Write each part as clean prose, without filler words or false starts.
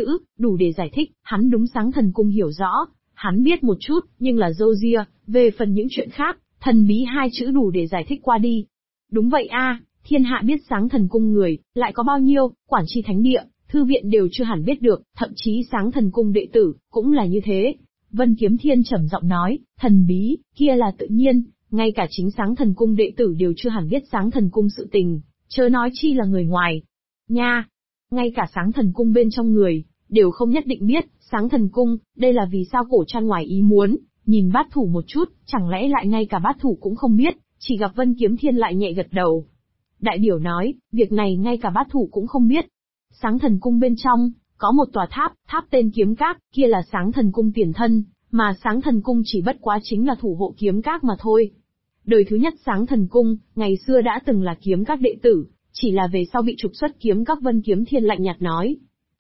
dữ, đủ để giải thích, hắn đúng Sáng Thần Cung hiểu rõ, hắn biết một chút, nhưng là râu ria, về phần những chuyện khác, thần bí hai chữ đủ để giải thích qua đi. Đúng vậy a, thiên hạ biết Sáng Thần Cung người, lại có bao nhiêu, quản tri thánh địa, thư viện đều chưa hẳn biết được, thậm chí Sáng Thần Cung đệ tử, cũng là như thế. Vân Kiếm Thiên trầm giọng nói, thần bí, kia là tự nhiên, ngay cả chính Sáng Thần Cung đệ tử đều chưa hẳn biết Sáng Thần Cung sự tình, chớ nói chi là người ngoài. Nha! Ngay cả Sáng Thần Cung bên trong người, đều không nhất định biết, Sáng Thần Cung, đây là vì sao Cổ Trăn ngoài ý muốn, nhìn bát thủ một chút, chẳng lẽ lại ngay cả bát thủ cũng không biết, chỉ gặp Vân Kiếm Thiên lại nhẹ gật đầu. Đại biểu nói, việc này ngay cả bát thủ cũng không biết. Sáng Thần Cung bên trong, có một tòa tháp, tháp tên Kiếm Các, kia là Sáng Thần Cung tiền thân, mà Sáng Thần Cung chỉ bất quá chính là thủ hộ Kiếm Các mà thôi. Đời thứ nhất Sáng Thần Cung, ngày xưa đã từng là Kiếm Các đệ tử, chỉ là về sau bị trục xuất Kiếm Các. Vân Kiếm Thiên lạnh nhạt nói.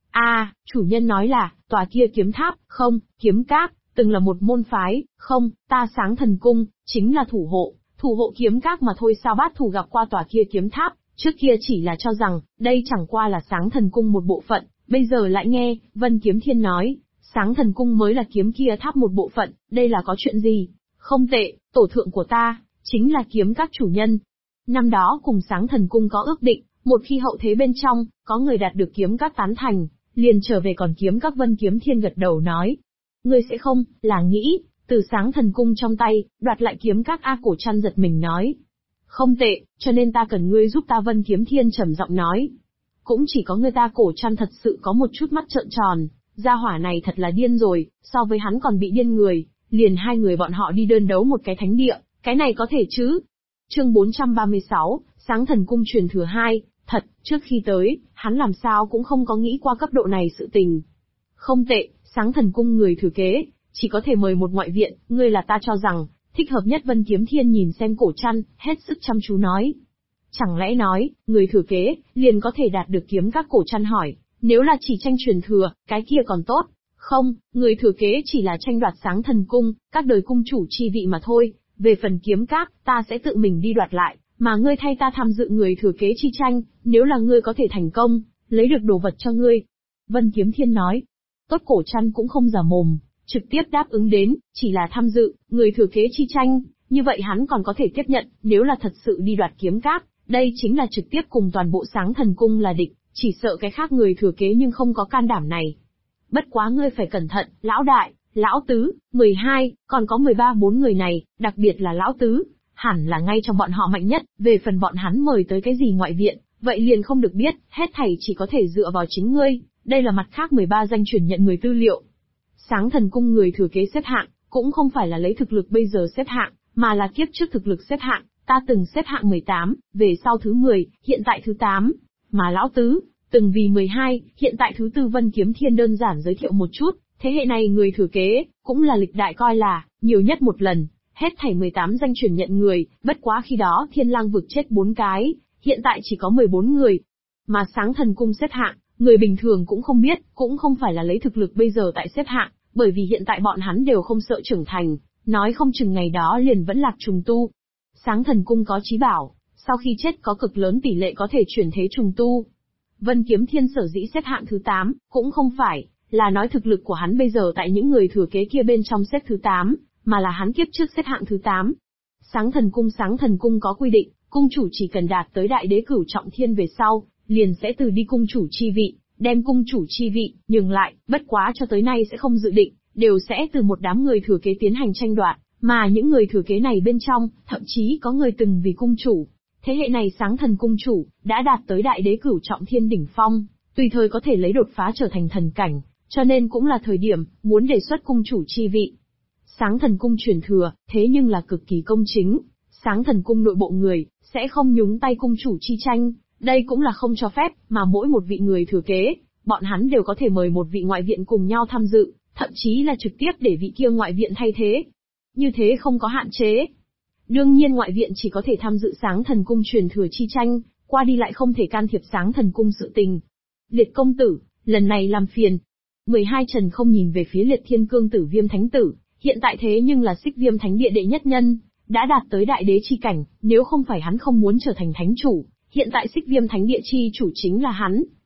Chủ nhân nói là, tòa kia kiếm tháp, không, Kiếm Các, từng là một môn phái, không, ta Sáng Thần Cung, chính là thủ hộ Kiếm Các mà thôi. Sao bát thủ gặp qua tòa kia kiếm tháp, trước kia chỉ là cho rằng, đây chẳng qua là Sáng Thần Cung một bộ phận, bây giờ lại nghe, Vân Kiếm Thiên nói, Sáng Thần Cung mới là kiếm kia tháp một bộ phận, đây là có chuyện gì? Không tệ, tổ thượng của ta, chính là Kiếm Các chủ nhân. Năm đó cùng Sáng Thần Cung có ước định, một khi hậu thế bên trong, có người đạt được Kiếm Các tán thành, liền trở về còn Kiếm Các. Vân Kiếm Thiên gật đầu nói. Ngươi sẽ không, là nghĩ, từ Sáng Thần Cung trong tay, đoạt lại Kiếm Các. Cổ Trăn giật mình nói. Không tệ, cho nên ta cần ngươi giúp ta. Vân Kiếm Thiên trầm giọng nói. Cũng chỉ có người ta. Cổ Trăn thật sự có một chút mắt trợn tròn, gia hỏa này thật là điên rồi, so với hắn còn bị điên người, liền hai người bọn họ đi đơn đấu một cái thánh địa, cái này có thể chứ? Chương 436, Sáng Thần Cung truyền thừa 2, thật, trước khi tới, hắn làm sao cũng không có nghĩ qua cấp độ này sự tình. Không tệ, Sáng Thần Cung người thừa kế, chỉ có thể mời một ngoại viện, ngươi là ta cho rằng, thích hợp nhất. Vân Kiếm Thiên nhìn xem Cổ Trăn, hết sức chăm chú nói. Chẳng lẽ nói, người thừa kế, liền có thể đạt được Kiếm Các? Cổ Trăn hỏi, nếu là chỉ tranh truyền thừa, cái kia còn tốt. Không, người thừa kế chỉ là tranh đoạt Sáng Thần Cung, các đời cung chủ chi vị mà thôi, về phần Kiếm Các, ta sẽ tự mình đi đoạt lại, mà ngươi thay ta tham dự người thừa kế chi tranh, nếu là ngươi có thể thành công, lấy được đồ vật cho ngươi. Vân Kiếm Thiên nói. Tốt. Cổ Trăn cũng không giả mồm, trực tiếp đáp ứng đến, chỉ là tham dự, người thừa kế chi tranh, như vậy hắn còn có thể tiếp nhận, nếu là thật sự đi đoạt Kiếm Các, đây chính là trực tiếp cùng toàn bộ Sáng Thần Cung là địch, chỉ sợ cái khác người thừa kế nhưng không có can đảm này. Bất quá ngươi phải cẩn thận, lão đại, lão tứ, 12, còn có 13-4 người này, đặc biệt là lão tứ, hẳn là ngay trong bọn họ mạnh nhất, về phần bọn hắn mời tới cái gì ngoại viện, vậy liền không được biết, hết thảy chỉ có thể dựa vào chính ngươi, đây là mặt khác 13 danh truyền nhận người tư liệu. Sáng Thần Cung người thừa kế xếp hạng, cũng không phải là lấy thực lực bây giờ xếp hạng, mà là kiếp trước thực lực xếp hạng, ta từng xếp hạng 18, về sau thứ 10, hiện tại thứ 8, mà lão tứ, từng vì 12, hiện tại thứ 4. Vân Kiếm Thiên đơn giản giới thiệu một chút, thế hệ này người thừa kế, cũng là lịch đại coi là, nhiều nhất một lần, hết thảy 18 danh truyền nhận người, bất quá khi đó Thiên Lang vực chết 4 cái, hiện tại chỉ có 14 người. Mà Sáng Thần Cung xếp hạng, người bình thường cũng không biết, cũng không phải là lấy thực lực bây giờ tại xếp hạng, bởi vì hiện tại bọn hắn đều không sợ trưởng thành, nói không chừng ngày đó liền vẫn lạc trùng tu. Sáng Thần Cung có chí bảo, sau khi chết có cực lớn tỷ lệ có thể chuyển thế trùng tu. Vân Kiếm Thiên sở dĩ xếp hạng thứ 8, cũng không phải là nói thực lực của hắn bây giờ tại những người thừa kế kia bên trong xếp thứ 8, mà là hắn kiếp trước xếp hạng thứ 8. Sáng Thần Cung có quy định, cung chủ chỉ cần đạt tới đại đế cửu trọng thiên về sau, liền sẽ từ đi cung chủ chi vị, đem cung chủ chi vị nhường lại, bất quá cho tới nay sẽ không dự định, đều sẽ từ một đám người thừa kế tiến hành tranh đoạt, mà những người thừa kế này bên trong, thậm chí có người từng vì cung chủ. Thế hệ này Sáng Thần Cung chủ, đã đạt tới đại đế cửu trọng thiên đỉnh phong, tùy thời có thể lấy đột phá trở thành thần cảnh, cho nên cũng là thời điểm, muốn đề xuất cung chủ chi vị. Sáng Thần Cung truyền thừa, thế nhưng là cực kỳ công chính, Sáng Thần Cung nội bộ người, sẽ không nhúng tay cung chủ chi tranh, đây cũng là không cho phép, mà mỗi một vị người thừa kế, bọn hắn đều có thể mời một vị ngoại viện cùng nhau tham dự, thậm chí là trực tiếp để vị kia ngoại viện thay thế. Như thế không có hạn chế. Đương nhiên ngoại viện chỉ có thể tham dự Sáng Thần Cung truyền thừa chi tranh, qua đi lại không thể can thiệp Sáng Thần Cung sự tình. Liệt công tử, lần này làm phiền. 12 Trần không nhìn về phía Liệt Thiên Cương Tử Viêm Thánh Tử, hiện tại thế nhưng là Xích Viêm Thánh Địa đệ nhất nhân, đã đạt tới đại đế chi cảnh, nếu không phải hắn không muốn trở thành thánh chủ, hiện tại Xích Viêm Thánh Địa chi chủ chính là hắn.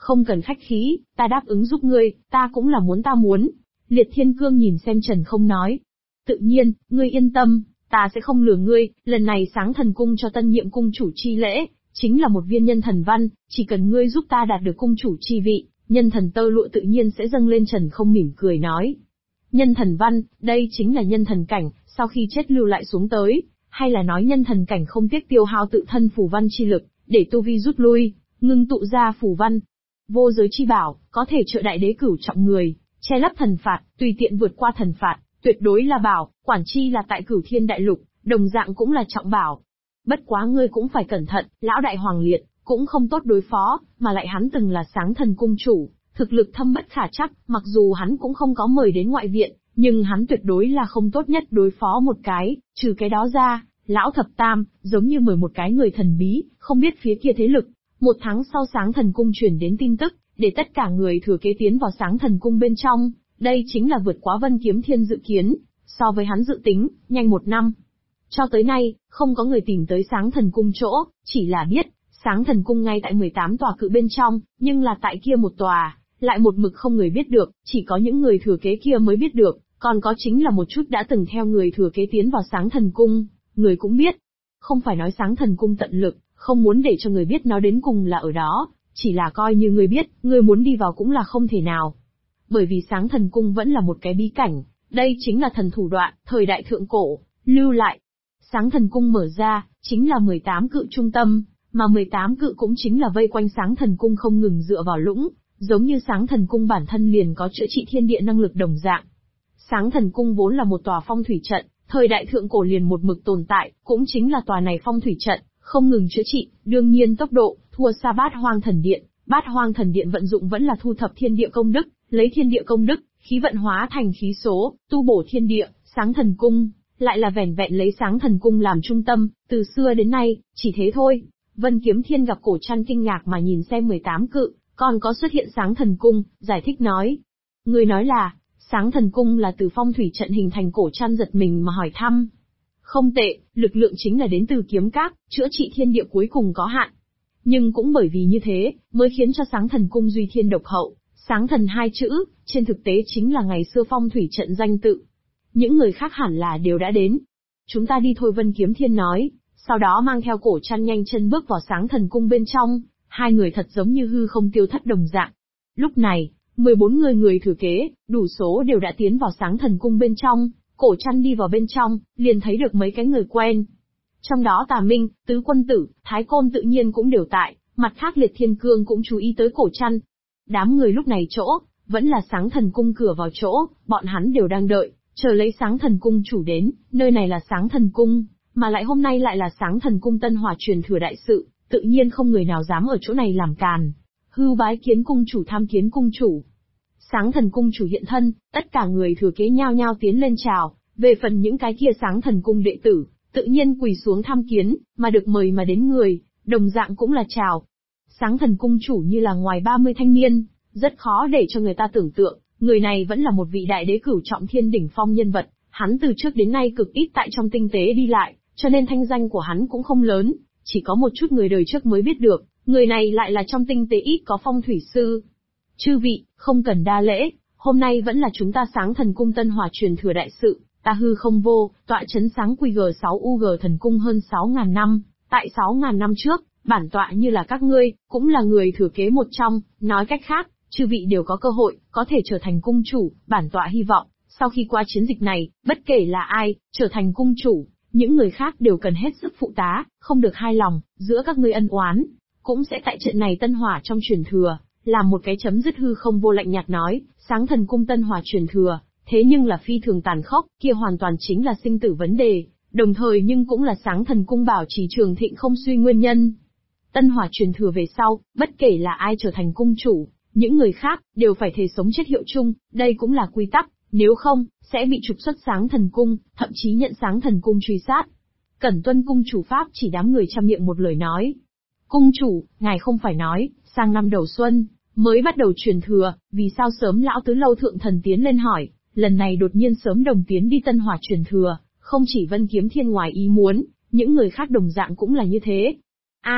Không cần khách khí, ta đáp ứng giúp ngươi, ta cũng là muốn ta muốn. Liệt Thiên Cương nhìn xem Trần Không nói. Tự nhiên, ngươi yên tâm, ta sẽ không lừa ngươi, lần này Sáng Thần Cung cho tân nhiệm cung chủ chi lễ, chính là một viên nhân thần văn, chỉ cần ngươi giúp ta đạt được cung chủ chi vị, nhân thần tơ lụa tự nhiên sẽ dâng lên. Trần Không mỉm cười nói. Nhân thần văn, đây chính là nhân thần cảnh, sau khi chết lưu lại xuống tới, hay là nói nhân thần cảnh không tiếc tiêu hao tự thân phù văn chi lực, để tu vi rút lui, ngưng tụ ra phù văn. Vô giới chi bảo, có thể trợ đại đế cửu trọng người, che lấp thần phạt, tùy tiện vượt qua thần phạt, tuyệt đối là bảo, quản chi là tại Cửu Thiên Đại Lục, đồng dạng cũng là trọng bảo. Bất quá ngươi cũng phải cẩn thận, lão đại Hoàng Liệt, cũng không tốt đối phó, mà lại hắn từng là Sáng Thần Cung chủ, thực lực thâm bất khả trắc, mặc dù hắn cũng không có mời đến ngoại viện, nhưng hắn tuyệt đối là không tốt nhất đối phó một cái, trừ cái đó ra, lão thập tam, giống như mời một cái người thần bí, không biết phía kia thế lực. 1 tháng sau Sáng Thần Cung truyền đến tin tức, để tất cả người thừa kế tiến vào Sáng Thần Cung bên trong, đây chính là vượt quá Vân Kiếm Thiên dự kiến, so với hắn dự tính, nhanh 1 năm. Cho tới nay, không có người tìm tới Sáng Thần Cung chỗ, chỉ là biết, Sáng Thần Cung ngay tại 18 tòa cự bên trong, nhưng là tại kia một tòa, lại một mực không người biết được, chỉ có những người thừa kế kia mới biết được, còn có chính là một chút đã từng theo người thừa kế tiến vào Sáng Thần Cung, người cũng biết. Không phải nói Sáng Thần Cung tận lực, không muốn để cho người biết nó đến cùng là ở đó, chỉ là coi như người biết, người muốn đi vào cũng là không thể nào. Bởi vì Sáng Thần Cung vẫn là một cái bí cảnh, đây chính là thần thủ đoạn, thời đại thượng cổ, lưu lại. Sáng Thần Cung mở ra, chính là 18 cự trung tâm, mà 18 cự cũng chính là vây quanh Sáng Thần Cung không ngừng dựa vào lũng, giống như Sáng Thần Cung bản thân liền có chữa trị thiên địa năng lực đồng dạng. Sáng Thần Cung vốn là một tòa phong thủy trận, thời đại thượng cổ liền một mực tồn tại, cũng chính là tòa này phong thủy trận, không ngừng chữa trị, đương nhiên tốc độ, thua xa Bát Hoang Thần Điện. Bát Hoang Thần Điện vận dụng vẫn là thu thập thiên địa công đức, lấy thiên địa công đức, khí vận hóa thành khí số, tu bổ thiên địa. Sáng Thần Cung, lại là vẻn vẹn lấy Sáng Thần Cung làm trung tâm, từ xưa đến nay, chỉ thế thôi. Vân Kiếm Thiên gặp Cổ Trăn kinh ngạc mà nhìn xem 18 cự, còn có xuất hiện Sáng Thần Cung, giải thích nói. Người nói là, Sáng Thần Cung là từ phong thủy trận hình thành. Cổ Trăn giật mình mà hỏi thăm. Không tệ, lực lượng chính là đến từ kiếm các, chữa trị thiên địa cuối cùng có hạn. Nhưng cũng bởi vì như thế, mới khiến cho Sáng Thần Cung duy thiên độc hậu. Sáng thần 2 chữ, trên thực tế chính là ngày xưa phong thủy trận danh tự. Những người khác hẳn là đều đã đến. Chúng ta đi thôi, Vân Kiếm Thiên nói, sau đó mang theo Cổ Trăn nhanh chân bước vào Sáng Thần Cung bên trong, hai người thật giống như hư không tiêu thất đồng dạng. Lúc này, 14 người thừa kế, đủ số đều đã tiến vào Sáng Thần Cung bên trong. Cổ Trăn đi vào bên trong, liền thấy được mấy cái người quen. Trong đó Tà Minh, Tứ Quân Tử, Thái Côn tự nhiên cũng đều tại, mặt khác Liệt Thiên Cương cũng chú ý tới Cổ Trăn. Đám người lúc này chỗ, vẫn là Sáng Thần Cung cửa vào chỗ, bọn hắn đều đang đợi, chờ lấy Sáng Thần Cung chủ đến. Nơi này là Sáng Thần Cung, mà lại hôm nay lại là Sáng Thần Cung tân hỏa truyền thừa đại sự, tự nhiên không người nào dám ở chỗ này làm càn. Hưu bái kiến cung chủ, tham kiến cung chủ. Sáng Thần Cung chủ hiện thân, tất cả người thừa kế nhao nhao tiến lên chào. Về phần những cái kia Sáng Thần Cung đệ tử, tự nhiên quỳ xuống tham kiến, mà được mời mà đến người, đồng dạng cũng là chào. Sáng Thần Cung chủ như là ngoài 30 thanh niên, rất khó để cho người ta tưởng tượng, người này vẫn là một vị đại đế cửu trọng thiên đỉnh phong nhân vật, hắn từ trước đến nay cực ít tại trong tinh tế đi lại, cho nên thanh danh của hắn cũng không lớn, chỉ có một chút người đời trước mới biết được, người này lại là trong tinh tế ít có phong thủy sư. Chư vị, không cần đa lễ, hôm nay vẫn là chúng ta Sáng Thần Cung tân hỏa truyền thừa đại sự, ta hư không vô, tọa chấn sáng QG6UG thần cung hơn 6.000 năm, tại 6.000 năm trước, bản tọa như là các ngươi, cũng là người thừa kế một trong, nói cách khác, chư vị đều có cơ hội, có thể trở thành cung chủ. Bản tọa hy vọng, sau khi qua chiến dịch này, bất kể là ai, trở thành cung chủ, những người khác đều cần hết sức phụ tá, không được hai lòng, giữa các ngươi ân oán, cũng sẽ tại trận này tân hỏa trong truyền thừa, làm một cái chấm dứt. Hư không vô lạnh nhạt nói, Sáng Thần Cung tân hỏa truyền thừa, thế nhưng là phi thường tàn khốc, kia hoàn toàn chính là sinh tử vấn đề, đồng thời nhưng cũng là Sáng Thần Cung bảo trì trường thịnh không suy nguyên nhân. Tân hỏa truyền thừa về sau, bất kể là ai trở thành cung chủ, những người khác, đều phải thề sống chết hiệu chung, đây cũng là quy tắc, nếu không, sẽ bị trục xuất Sáng Thần Cung, thậm chí nhận Sáng Thần Cung truy sát. Cẩn tuân cung chủ pháp chỉ. Đám người trăm miệng một lời nói. Cung chủ, ngài không phải nói, sang năm đầu xuân, mới bắt đầu truyền thừa, vì sao sớm lão tứ lâu thượng thần tiến lên hỏi, lần này đột nhiên sớm đồng tiến đi tân hỏa truyền thừa, không chỉ Vân Kiếm Thiên ngoài ý muốn, những người khác đồng dạng cũng là như thế.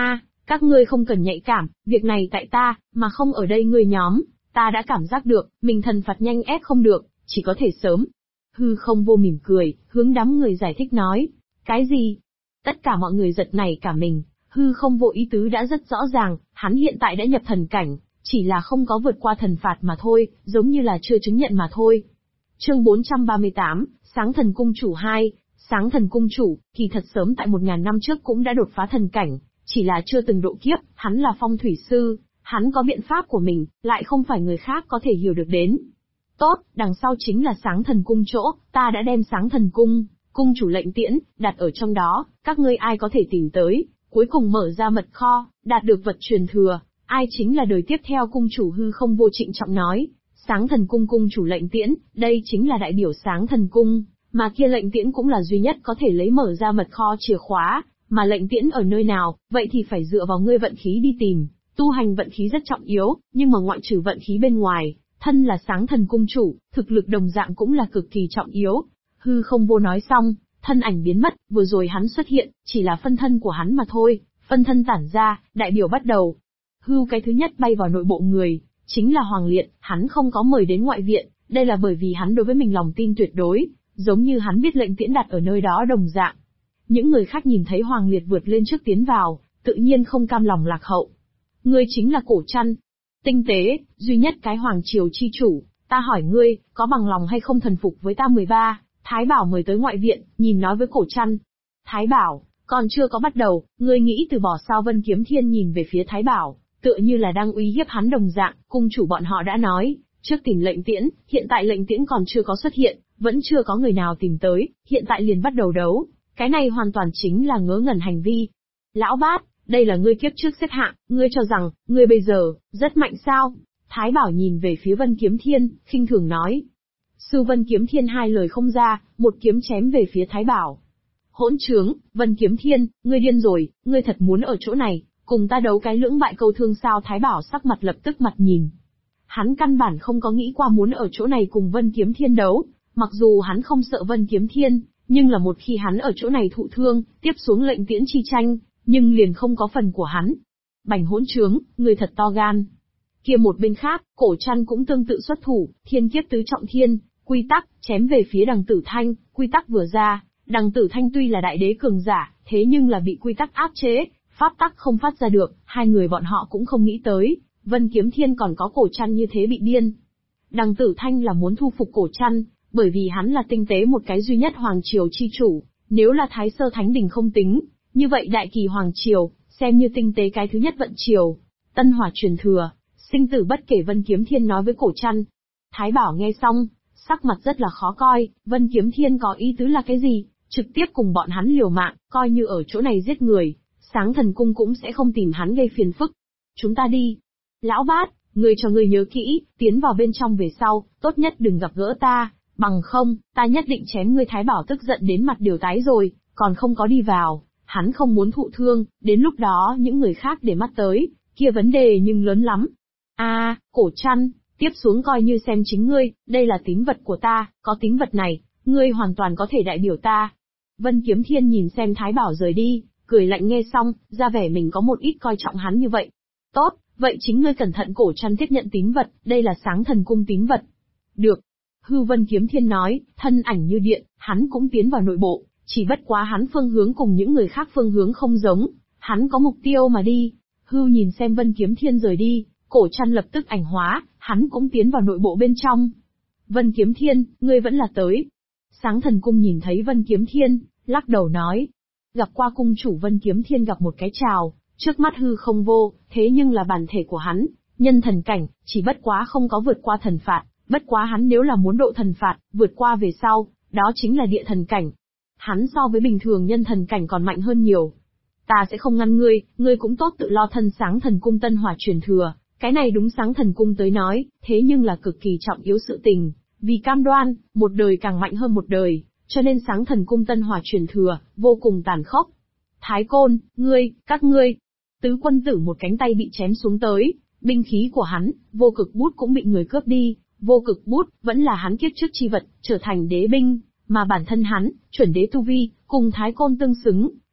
Các ngươi không cần nhạy cảm, việc này tại ta, mà không ở đây ngươi nhóm, ta đã cảm giác được, mình thần phạt nhanh ép không được, chỉ có thể sớm. Hư không vô mỉm cười, hướng đám người giải thích nói. Cái gì? Tất cả mọi người giật nảy cả mình, hư không vô ý tứ đã rất rõ ràng, hắn hiện tại đã nhập thần cảnh, chỉ là không có vượt qua thần phạt mà thôi, giống như là chưa chứng nhận mà thôi. Chương 438, Sáng Thần Cung Chủ 2, Sáng Thần Cung Chủ, kỳ thật sớm tại 1000 năm trước cũng đã đột phá thần cảnh, chỉ là chưa từng độ kiếp, hắn là phong thủy sư, hắn có biện pháp của mình, lại không phải người khác có thể hiểu được đến. Tốt, đằng sau chính là Sáng Thần Cung chỗ, ta đã đem Sáng Thần Cung, cung chủ lệnh tiễn, đặt ở trong đó, các ngươi ai có thể tìm tới, cuối cùng mở ra mật kho, đạt được vật truyền thừa, ai chính là đời tiếp theo cung chủ. Hư không vô trịnh trọng nói. Sáng Thần Cung cung chủ lệnh tiễn, đây chính là đại biểu Sáng Thần Cung, mà kia lệnh tiễn cũng là duy nhất có thể lấy mở ra mật kho chìa khóa, mà lệnh tiễn ở nơi nào, vậy thì phải dựa vào ngươi vận khí đi tìm. Tu hành vận khí rất trọng yếu, nhưng mà ngoại trừ vận khí bên ngoài, thân là Sáng Thần Cung chủ, thực lực đồng dạng cũng là cực kỳ trọng yếu. Hư không vô nói xong, thân ảnh biến mất, vừa rồi hắn xuất hiện, chỉ là phân thân của hắn mà thôi, phân thân tản ra, đại biểu bắt đầu. Cái thứ nhất bay vào nội bộ người, chính là Hoàng Liệt, hắn không có mời đến ngoại viện, đây là bởi vì hắn đối với mình lòng tin tuyệt đối, giống như hắn biết lệnh tiễn đặt ở nơi đó đồng dạng. Những người khác nhìn thấy Hoàng Liệt vượt lên trước tiến vào, tự nhiên không cam lòng lạc hậu. Ngươi chính là Cổ Trăn, tinh tế, duy nhất cái Hoàng Triều chi chủ, ta hỏi ngươi, có bằng lòng hay không thần phục với ta? 13, Thái Bảo mời tới ngoại viện, nhìn nói với Cổ Trăn. Thái Bảo, còn chưa có bắt đầu, ngươi nghĩ từ bỏ sao? Vân Kiếm Thiên nhìn về phía Thái Bảo, tựa như là đang uy hiếp hắn đồng dạng. Cung chủ bọn họ đã nói, trước tìm lệnh tiễn, hiện tại lệnh tiễn còn chưa có xuất hiện, vẫn chưa có người nào tìm tới, hiện tại liền bắt đầu đấu, cái này hoàn toàn chính là ngớ ngẩn hành vi. Lão Bát, đây là ngươi kiếp trước xếp hạng, ngươi cho rằng, ngươi bây giờ, rất mạnh sao? Thái Bảo nhìn về phía Vân Kiếm Thiên, khinh thường nói. Sư Vân Kiếm Thiên hai lời không ra, một kiếm chém về phía Thái Bảo. Hỗn trướng, Vân Kiếm Thiên, ngươi điên rồi, ngươi thật muốn ở chỗ này, cùng ta đấu cái lưỡng bại câu thương sao? Thái Bảo sắc mặt lập tức mặt nhìn. Hắn căn bản không có nghĩ qua muốn ở chỗ này cùng Vân Kiếm Thiên đấu, mặc dù hắn không sợ Vân Kiếm Thiên, nhưng là một khi hắn ở chỗ này thụ thương, tiếp xuống lệnh tiễn chi tranh, nhưng liền không có phần của hắn. Bành hỗn trướng, người thật to gan. Kia một bên khác, Cổ Trăn cũng tương tự xuất thủ, thiên kiếp tứ trọng thiên, quy tắc, chém về phía Đằng Tử Thanh. Quy tắc vừa ra, Đằng Tử Thanh tuy là đại đế cường giả, thế nhưng là bị quy tắc áp chế, pháp tắc không phát ra được, hai người bọn họ cũng không nghĩ tới, Vân Kiếm Thiên còn có Cổ Trăn như thế bị điên. Đằng Tử Thanh là muốn thu phục Cổ Trăn, bởi vì hắn là tinh tế một cái duy nhất Hoàng Triều chi chủ, nếu là Thái Sơ Thánh Đình không tính, như vậy Đại Kỳ Hoàng Triều, xem như tinh tế cái thứ nhất vận triều, tân hỏa truyền thừa, sinh tử bất kể. Vân Kiếm Thiên nói với Cổ Trăn. Thái Bảo nghe xong, sắc mặt rất là khó coi, Vân Kiếm Thiên có ý tứ là cái gì? Trực tiếp cùng bọn hắn liều mạng, coi như ở chỗ này giết người, Sáng Thần Cung cũng sẽ không tìm hắn gây phiền phức. Chúng ta đi. Lão Bát, ngươi cho ngươi nhớ kỹ, tiến vào bên trong về sau, tốt nhất đừng gặp gỡ ta, bằng không, ta nhất định chém ngươi. Thái Bảo tức giận đến mặt đều tái rồi, còn không có đi vào, hắn không muốn thụ thương, đến lúc đó những người khác để mắt tới, kia vấn đề nhưng lớn lắm. Cổ Trăn, tiếp xuống coi như xem chính ngươi, đây là tín vật của ta, có tín vật này, ngươi hoàn toàn có thể đại biểu ta. Vân Kiếm Thiên nhìn xem Thái Bảo rời đi, cười lạnh nghe xong, ra vẻ mình có một ít coi trọng hắn như vậy. Tốt, vậy chính ngươi cẩn thận. Cổ Trăn tiếp nhận tín vật, đây là Sáng Thần Cung tín vật. Được. Vân Kiếm Thiên nói, thân ảnh như điện, hắn cũng tiến vào nội bộ, chỉ bất quá hắn phương hướng cùng những người khác phương hướng không giống, hắn có mục tiêu mà đi. Nhìn xem Vân Kiếm Thiên rời đi, Cổ Trăn lập tức ảnh hóa, hắn cũng tiến vào nội bộ bên trong. Vân Kiếm Thiên, ngươi vẫn là tới. Sáng Thần Cung nhìn thấy Vân Kiếm Thiên, lắc đầu nói. Gặp qua cung chủ. Vân Kiếm Thiên gặp một cái chào, trước mắt hư không vô, thế nhưng là bản thể của hắn, nhân thần cảnh, chỉ bất quá không có vượt qua thần phạt, bất quá hắn nếu là muốn độ thần phạt, vượt qua về sau, đó chính là địa thần cảnh. Hắn so với bình thường nhân thần cảnh còn mạnh hơn nhiều. Ta sẽ không ngăn ngươi cũng tốt tự lo thân. Sáng Thần Cung tân hỏa truyền thừa, cái này đúng Sáng Thần Cung tới nói, thế nhưng là cực kỳ trọng yếu sự tình, vì cam đoan, một đời càng mạnh hơn một đời, cho nên Sáng Thần Cung tân hỏa truyền thừa, vô cùng tàn khốc. Thái Côn, các ngươi, tứ quân tử một cánh tay bị chém xuống tới, binh khí của hắn, vô cực bút cũng bị người cướp đi, vô cực bút, vẫn là hắn kiếp trước chi vật, trở thành đế binh, mà bản thân hắn, chuẩn đế tu vi, cùng Thái Côn tương xứng,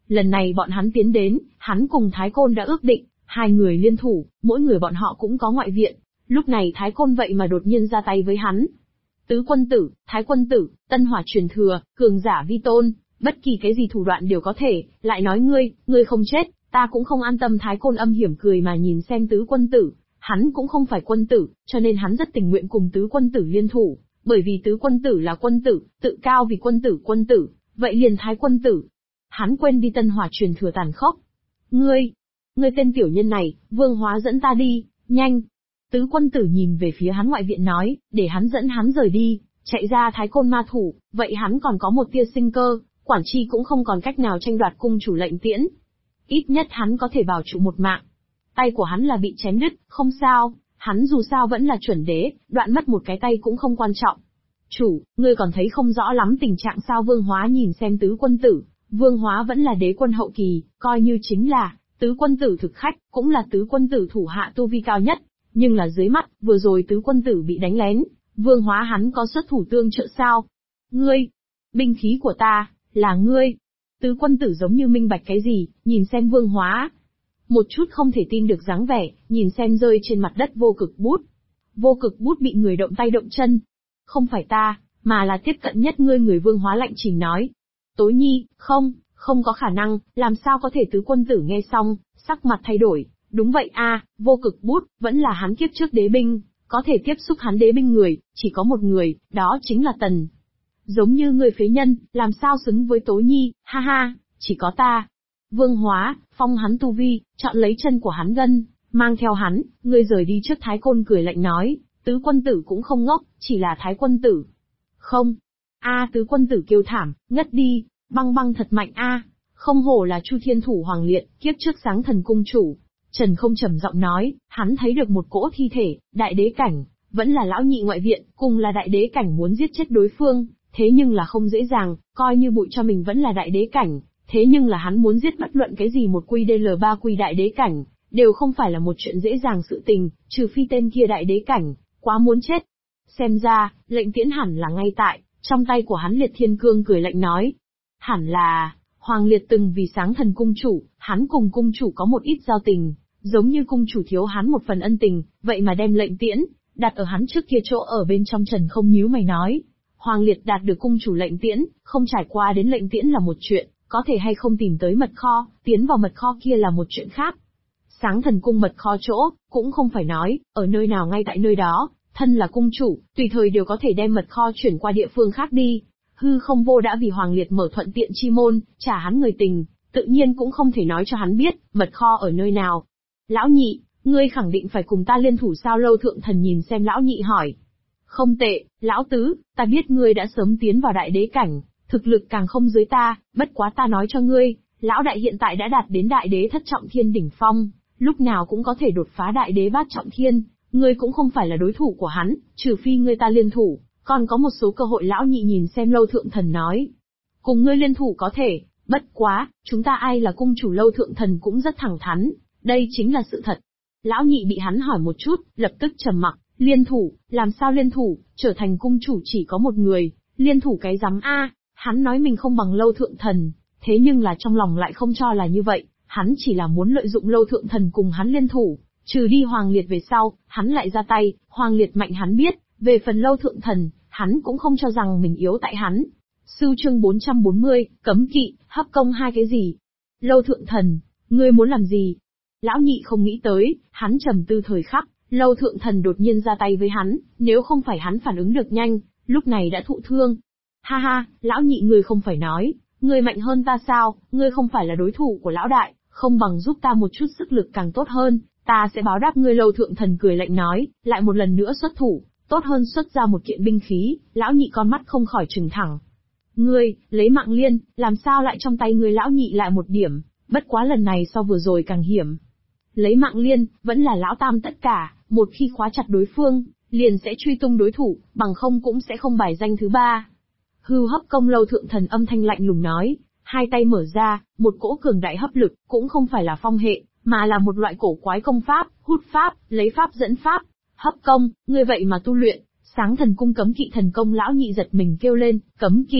Lần này bọn hắn tiến đến, hắn cùng Thái Côn đã ước định, hai người liên thủ, mỗi người bọn họ cũng có ngoại viện. Lúc này Thái Côn vậy mà đột nhiên ra tay với hắn. Tứ quân tử, Thái quân tử, tân hỏa truyền thừa, cường giả vi tôn, bất kỳ cái gì thủ đoạn đều có thể, lại nói ngươi không chết, ta cũng không an tâm. Thái Côn âm hiểm cười mà nhìn xem tứ quân tử, hắn cũng không phải quân tử, cho nên hắn rất tình nguyện cùng tứ quân tử liên thủ, bởi vì tứ quân tử là quân tử, tự cao vì quân tử, vậy liền Thái quân tử. Hắn quên đi tân hỏa truyền thừa tàn khốc. Ngươi tên tiểu nhân này, Vương Hóa dẫn ta đi, nhanh. Tứ quân tử nhìn về phía hắn ngoại viện nói, để hắn dẫn hắn rời đi, chạy ra Thái Côn ma thủ, vậy hắn còn có một tia sinh cơ, quản tri cũng không còn cách nào tranh đoạt cung chủ lệnh tiễn. Ít nhất hắn có thể bảo trụ một mạng. Tay của hắn là bị chém đứt, không sao, hắn dù sao vẫn là chuẩn đế, đoạn mất một cái tay cũng không quan trọng. Chủ, ngươi còn thấy không rõ lắm tình trạng sao? Vương Hóa nhìn xem tứ quân tử, Vương Hóa vẫn là đế quân hậu kỳ, coi như chính là tứ quân tử thực khách, cũng là tứ quân tử thủ hạ tu vi cao nhất, nhưng là dưới mắt, vừa rồi tứ quân tử bị đánh lén, Vương Hóa hắn có xuất thủ tương trợ sao? Ngươi, binh khí của ta, là ngươi. Tứ quân tử giống như minh bạch cái gì, nhìn xem Vương Hóa. Một chút không thể tin được dáng vẻ, nhìn xem rơi trên mặt đất vô cực bút. Vô cực bút bị người động tay động chân. Không phải ta, mà là tiếp cận nhất ngươi. Người Vương Hóa lạnh trình nói. Tối Nhi, không có khả năng, làm sao có thể? Tứ quân tử nghe xong, sắc mặt thay đổi. Đúng vậy a, vô cực bút, vẫn là hắn kiếp trước đế binh, có thể tiếp xúc hắn đế binh người, chỉ có một người, đó chính là Tần. Giống như người phế nhân, làm sao xứng với Tố Nhi, ha ha, chỉ có ta. Vương Hóa, phong hắn tu vi, chọn lấy chân của hắn gân, mang theo hắn, ngươi rời đi trước. Thái Côn cười lạnh nói, tứ quân tử cũng không ngốc, chỉ là Thái quân tử. Không. Tứ quân tử kêu thảm, ngất đi, băng thật mạnh không hổ là Chu Thiên Thủ Hoàng Liệt, kiếp trước Sáng Thần cung chủ. Trần Không trầm giọng nói, hắn thấy được một cỗ thi thể, đại đế cảnh, vẫn là lão nhị ngoại viện, cùng là đại đế cảnh muốn giết chết đối phương, thế nhưng là không dễ dàng, coi như bụi cho mình vẫn là đại đế cảnh, thế nhưng là hắn muốn giết bất luận cái gì một quy DL3 quy đại đế cảnh, đều không phải là một chuyện dễ dàng sự tình, trừ phi tên kia đại đế cảnh, quá muốn chết. Xem ra, lệnh tiễn hẳn là ngay tại, trong tay của hắn. Liệt Thiên Cương cười lạnh nói, hẳn là, Hoàng Liệt từng vì Sáng Thần cung chủ, hắn cùng cung chủ có một ít giao tình. Giống như cung chủ thiếu hắn một phần ân tình, vậy mà đem lệnh tiễn, đặt ở hắn trước kia chỗ ở bên trong. Trần Không nhíu mày nói, Hoàng Liệt đạt được cung chủ lệnh tiễn, không trải qua đến lệnh tiễn là một chuyện, có thể hay không tìm tới mật kho, tiến vào mật kho kia là một chuyện khác. Sáng Thần cung mật kho chỗ, cũng không phải nói, ở nơi nào ngay tại nơi đó, thân là cung chủ, tùy thời đều có thể đem mật kho chuyển qua địa phương khác đi. Hư Không Vô đã vì Hoàng Liệt mở thuận tiện chi môn, trả hắn người tình, tự nhiên cũng không thể nói cho hắn biết, mật kho ở nơi nào. Lão nhị, ngươi khẳng định phải cùng ta liên thủ sao? Lâu Thượng Thần nhìn xem lão nhị hỏi. Không tệ, lão tứ, ta biết ngươi đã sớm tiến vào đại đế cảnh, thực lực càng không dưới ta, bất quá ta nói cho ngươi, lão đại hiện tại đã đạt đến đại đế thất trọng thiên đỉnh phong, lúc nào cũng có thể đột phá đại đế bát trọng thiên, ngươi cũng không phải là đối thủ của hắn, trừ phi ngươi ta liên thủ, còn có một số cơ hội. Lão nhị nhìn xem Lâu Thượng Thần nói. Cùng ngươi liên thủ có thể, bất quá, chúng ta ai là cung chủ? Lâu Thượng Thần cũng rất thẳng thắn. Đây chính là sự thật. Lão nhị bị hắn hỏi một chút, lập tức trầm mặc. Liên thủ, làm sao liên thủ? Trở thành cung chủ chỉ có một người, liên thủ cái rắm Hắn nói mình không bằng Lâu Thượng Thần, thế nhưng là trong lòng lại không cho là như vậy. Hắn chỉ là muốn lợi dụng Lâu Thượng Thần cùng hắn liên thủ, trừ đi Hoàng Liệt về sau, hắn lại ra tay. Hoàng Liệt mạnh hắn biết, về phần Lâu Thượng Thần, hắn cũng không cho rằng mình yếu tại hắn. Chương 440, cấm kỵ, hấp công hai cái gì? Lâu Thượng Thần, ngươi muốn làm gì? Lão nhị không nghĩ tới, hắn trầm tư thời khắc, Lâu Thượng Thần đột nhiên ra tay với hắn, nếu không phải hắn phản ứng được nhanh, lúc này đã thụ thương. Ha ha, lão nhị ngươi không phải nói, ngươi mạnh hơn ta sao? Ngươi không phải là đối thủ của lão đại, không bằng giúp ta một chút sức lực càng tốt hơn, ta sẽ báo đáp ngươi. Lâu Thượng Thần cười lạnh nói, lại một lần nữa xuất thủ, tốt hơn xuất ra một kiện binh khí. Lão nhị con mắt không khỏi trừng thẳng. Ngươi, lấy mạng liên, làm sao lại trong tay ngươi? Lão nhị lại một điểm, bất quá lần này so vừa rồi càng hiểm. Lấy mạng liên, vẫn là lão tam tất cả, một khi khóa chặt đối phương, liền sẽ truy tung đối thủ, bằng không cũng sẽ không bài danh thứ ba. Hưu hấp công. Lâu Thượng Thần âm thanh lạnh lùng nói, hai tay mở ra, một cỗ cường đại hấp lực, cũng không phải là phong hệ, mà là một loại cổ quái công pháp, hút pháp, lấy pháp dẫn pháp. Hấp công, ngươi vậy mà tu luyện? Sáng Thần cung cấm kỵ thần công. Lão nhị giật mình kêu lên, cấm kỵ,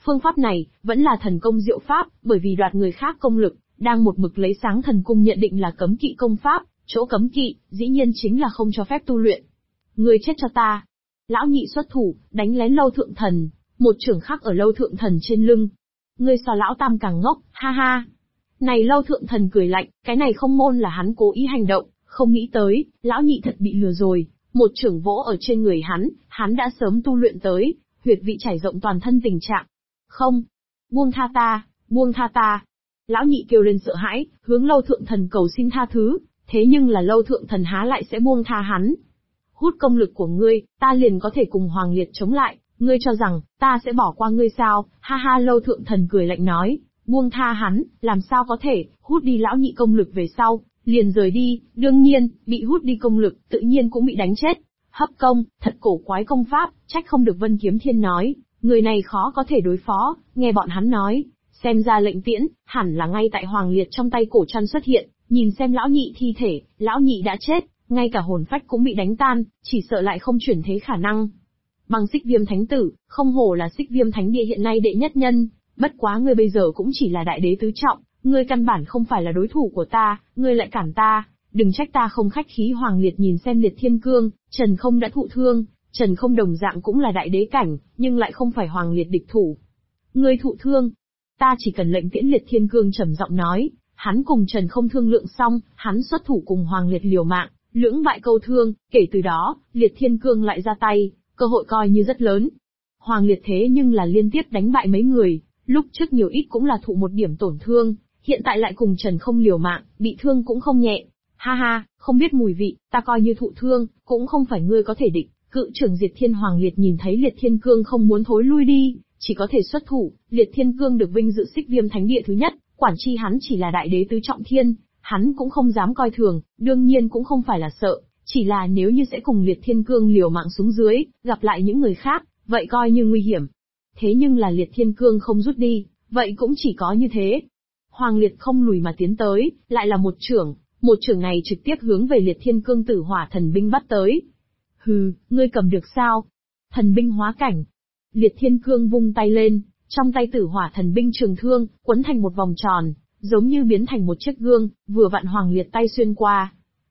Phương pháp này, vẫn là thần công diệu pháp, bởi vì đoạt người khác công lực, đang một mực lấy Sáng Thần Cung nhận định là cấm kỵ công pháp, chỗ cấm kỵ, dĩ nhiên chính là không cho phép tu luyện. Ngươi chết cho ta. Lão nhị xuất thủ, đánh lén Lâu Thượng Thần, một chưởng khắc ở Lâu Thượng Thần trên lưng. Ngươi so lão tam càng ngốc, ha ha. Này Lâu Thượng Thần cười lạnh, cái này không môn là hắn cố ý hành động, không nghĩ tới, lão nhị thật bị lừa rồi, một chưởng vỗ ở trên người hắn đã sớm tu luyện tới, huyệt vị trải rộng toàn thân tình trạng. Không, buông tha ta, buông tha ta. Lão nhị kêu lên sợ hãi, hướng Lâu Thượng Thần cầu xin tha thứ, thế nhưng là Lâu Thượng Thần há lại sẽ buông tha hắn. Hút công lực của ngươi, ta liền có thể cùng Hoàng Liệt chống lại, ngươi cho rằng, ta sẽ bỏ qua ngươi sao, ha ha. Lâu Thượng Thần cười lạnh nói, buông tha hắn, làm sao có thể, hút đi lão nhị công lực về sau, liền rời đi, đương nhiên, bị hút đi công lực, tự nhiên cũng bị đánh chết. Hấp công, thật cổ quái công pháp, trách không được Vân Kiếm Thiên nói, người này khó có thể đối phó, nghe bọn hắn nói, xem ra lệnh tiễn, hẳn là ngay tại Hoàng Liệt trong tay Cổ Trăn xuất hiện, nhìn xem lão nhị thi thể, lão nhị đã chết, ngay cả hồn phách cũng bị đánh tan, chỉ sợ lại không chuyển thế khả năng. Bằng Xích Viêm Thánh Tử, không hổ là Xích Viêm Thánh Địa hiện nay đệ nhất nhân, bất quá ngươi bây giờ cũng chỉ là đại đế tứ trọng, ngươi căn bản không phải là đối thủ của ta, ngươi lại cản ta, đừng trách ta không khách khí. Hoàng Liệt nhìn xem Liệt Thiên Cương, Trần Không đã thụ thương, Trần Không đồng dạng cũng là đại đế cảnh, nhưng lại không phải Hoàng Liệt địch thủ. Ngươi thụ thương, ta chỉ cần lệnh tiễn. Liệt Thiên Cương trầm giọng nói, hắn cùng Trần Không thương lượng xong, hắn xuất thủ cùng Hoàng Liệt liều mạng, lưỡng bại câu thương, kể từ đó, Liệt Thiên Cương lại ra tay, cơ hội coi như rất lớn. Hoàng Liệt thế nhưng là liên tiếp đánh bại mấy người, lúc trước nhiều ít cũng là thụ một điểm tổn thương, hiện tại lại cùng Trần Không liều mạng, bị thương cũng không nhẹ. Ha ha, không biết mùi vị, ta coi như thụ thương, cũng không phải ngươi có thể địch. Cự trưởng Diệt Thiên. Hoàng Liệt nhìn thấy Liệt Thiên Cương không muốn thối lui đi, chỉ có thể xuất thủ. Liệt Thiên Cương được vinh dự Xích Viêm Thánh Địa thứ nhất, quản chi hắn chỉ là đại đế tứ trọng thiên, hắn cũng không dám coi thường, đương nhiên cũng không phải là sợ, chỉ là nếu như sẽ cùng Liệt Thiên Cương liều mạng xuống dưới, gặp lại những người khác, vậy coi như nguy hiểm. Thế nhưng là Liệt Thiên Cương không rút đi, vậy cũng chỉ có như thế. Hoàng Liệt không lùi mà tiến tới, lại là một chưởng này trực tiếp hướng về Liệt Thiên Cương Tử Hỏa Thần Binh bắt tới. Hừ, ngươi cầm được sao? Thần binh hóa cảnh. Liệt Thiên Cương vung tay lên, trong tay Tử Hỏa Thần Binh trường thương, quấn thành một vòng tròn, giống như biến thành một chiếc gương, vừa vặn Hoàng Liệt tay xuyên qua.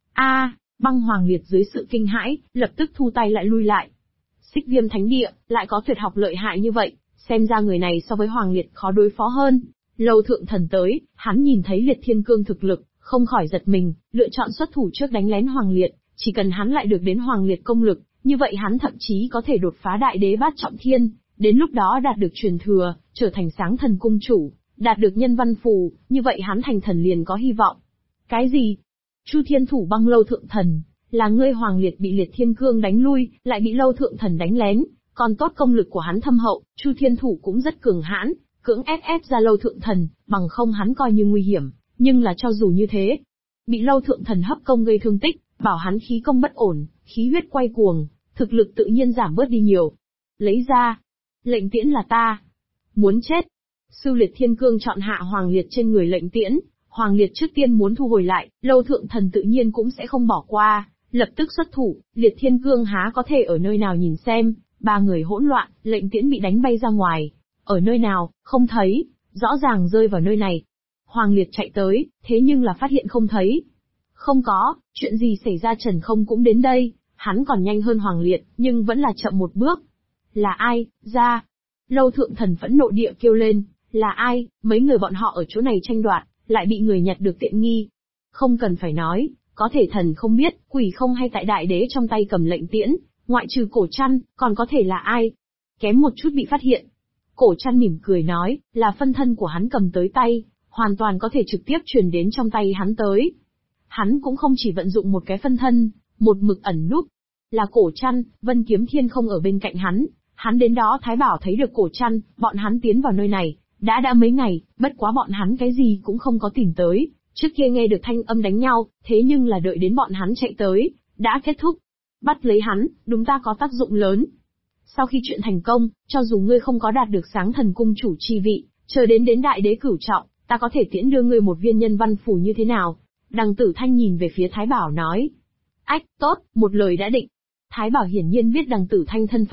Băng Hoàng Liệt dưới sự kinh hãi, lập tức thu tay lại lui lại. Xích Viêm Thánh Địa, lại có tuyệt học lợi hại như vậy, xem ra người này so với Hoàng Liệt khó đối phó hơn. Lâu Thượng Thần tới, hắn nhìn thấy Liệt Thiên Cương thực lực, không khỏi giật mình, lựa chọn xuất thủ trước đánh lén Hoàng Liệt, chỉ cần hắn lại được đến Hoàng Liệt công lực, như vậy hắn thậm chí có thể đột phá đại đế bát trọng thiên, đến lúc đó đạt được truyền thừa, trở thành Sáng Thần Cung chủ, đạt được nhân văn phù, như vậy hắn thành thần liền có hy vọng. Cái gì? Chu Thiên Thủ băng Lâu Thượng Thần, là ngươi? Hoàng Liệt bị Liệt Thiên Cương đánh lui, lại bị Lâu Thượng Thần đánh lén, còn tốt công lực của hắn thâm hậu, Chu Thiên Thủ cũng rất cường hãn, cưỡng ép ra Lâu Thượng Thần, bằng không hắn coi như nguy hiểm, nhưng là cho dù như thế, bị Lâu Thượng Thần hấp công gây thương tích, bảo hắn khí công bất ổn, khí huyết quay cuồng, thực lực tự nhiên giảm bớt đi nhiều. Lấy ra, lệnh tiễn là ta. Muốn chết. Sư Liệt Thiên Cương chọn hạ Hoàng Liệt trên người lệnh tiễn, Hoàng Liệt trước tiên muốn thu hồi lại, Lâu Thượng Thần tự nhiên cũng sẽ không bỏ qua, lập tức xuất thủ. Liệt Thiên Cương há có thể ở nơi nào nhìn xem, ba người hỗn loạn, lệnh tiễn bị đánh bay ra ngoài. Ở nơi nào, không thấy, rõ ràng rơi vào nơi này. Hoàng Liệt chạy tới, thế nhưng là phát hiện không thấy. Không có, chuyện gì xảy ra? Trần Không cũng đến đây, hắn còn nhanh hơn Hoàng Liệt, nhưng vẫn là chậm một bước. Là ai, ra? Lâu Thượng Thần phẫn nộ địa kêu lên, là ai? Mấy người bọn họ ở chỗ này tranh đoạt, lại bị người nhặt được tiện nghi. Không cần phải nói, có thể thần không biết, quỷ không hay, tại đại đế trong tay cầm lệnh tiễn, ngoại trừ Cổ Trăn, còn có thể là ai? Kém một chút bị phát hiện. Cổ Trăn mỉm cười nói, là phân thân của hắn cầm tới tay, hoàn toàn có thể trực tiếp truyền đến trong tay hắn tới. Hắn cũng không chỉ vận dụng một cái phân thân, một mực ẩn núp. Là Cổ Trăn, Vân Kiếm Thiên không ở bên cạnh hắn đến đó Thái Bảo thấy được Cổ Trăn, bọn hắn tiến vào nơi này, đã mấy ngày, bất quá bọn hắn cái gì cũng không có tìm tới, trước kia nghe được thanh âm đánh nhau, thế nhưng là đợi đến bọn hắn chạy tới, đã kết thúc. Bắt lấy hắn, đúng ta có tác dụng lớn. Sau khi chuyện thành công, cho dù ngươi không có đạt được Sáng Thần Cung chủ chi vị, chờ đến đại đế cửu trọng, ta có thể tiễn đưa ngươi một viên nhân văn phù như thế nào? Đằng Tử Thanh nhìn về phía Thái Bảo nói. Ách, tốt, một lời đã định. Thái Bảo hiển nhiên biết Đằng Tử Thanh thân phận,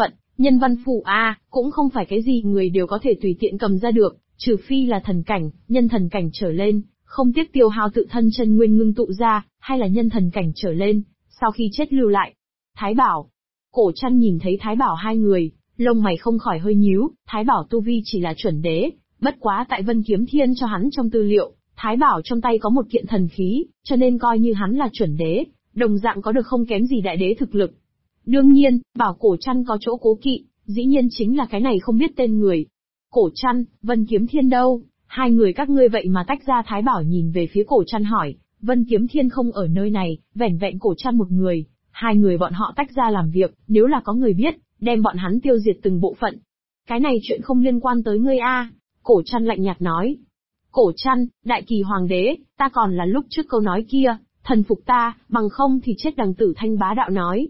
Nhân văn phù cũng không phải cái gì người đều có thể tùy tiện cầm ra được, trừ phi là thần cảnh, nhân thần cảnh trở lên, không tiếc tiêu hao tự thân chân nguyên ngưng tụ ra, hay là nhân thần cảnh trở lên, sau khi chết lưu lại. Thái Bảo. Cổ Trăn nhìn thấy Thái Bảo hai người, lông mày không khỏi hơi nhíu, Thái Bảo tu vi chỉ là chuẩn đế, bất quá tại Vân Kiếm Thiên cho hắn trong tư liệu, Thái Bảo trong tay có một kiện thần khí, cho nên coi như hắn là chuẩn đế, đồng dạng có được không kém gì đại đế thực lực. Đương nhiên, bảo Cổ Trăn có chỗ cố kỵ, dĩ nhiên chính là cái này không biết tên người. Cổ Trăn, Vân Kiếm Thiên đâu? Hai người các ngươi vậy mà tách ra. Thái Bảo nhìn về phía Cổ Trăn hỏi, Vân Kiếm Thiên không ở nơi này, vẻn vẹn Cổ Trăn một người, hai người bọn họ tách ra làm việc, nếu là có người biết, đem bọn hắn tiêu diệt từng bộ phận. Cái này chuyện không liên quan tới ngươi Cổ Trăn lạnh nhạt nói. Cổ Trăn, Đại Kỳ Hoàng đế, ta còn là lúc trước câu nói kia, thần phục ta, bằng không thì chết. Đằng Tử Thanh bá đạo nói.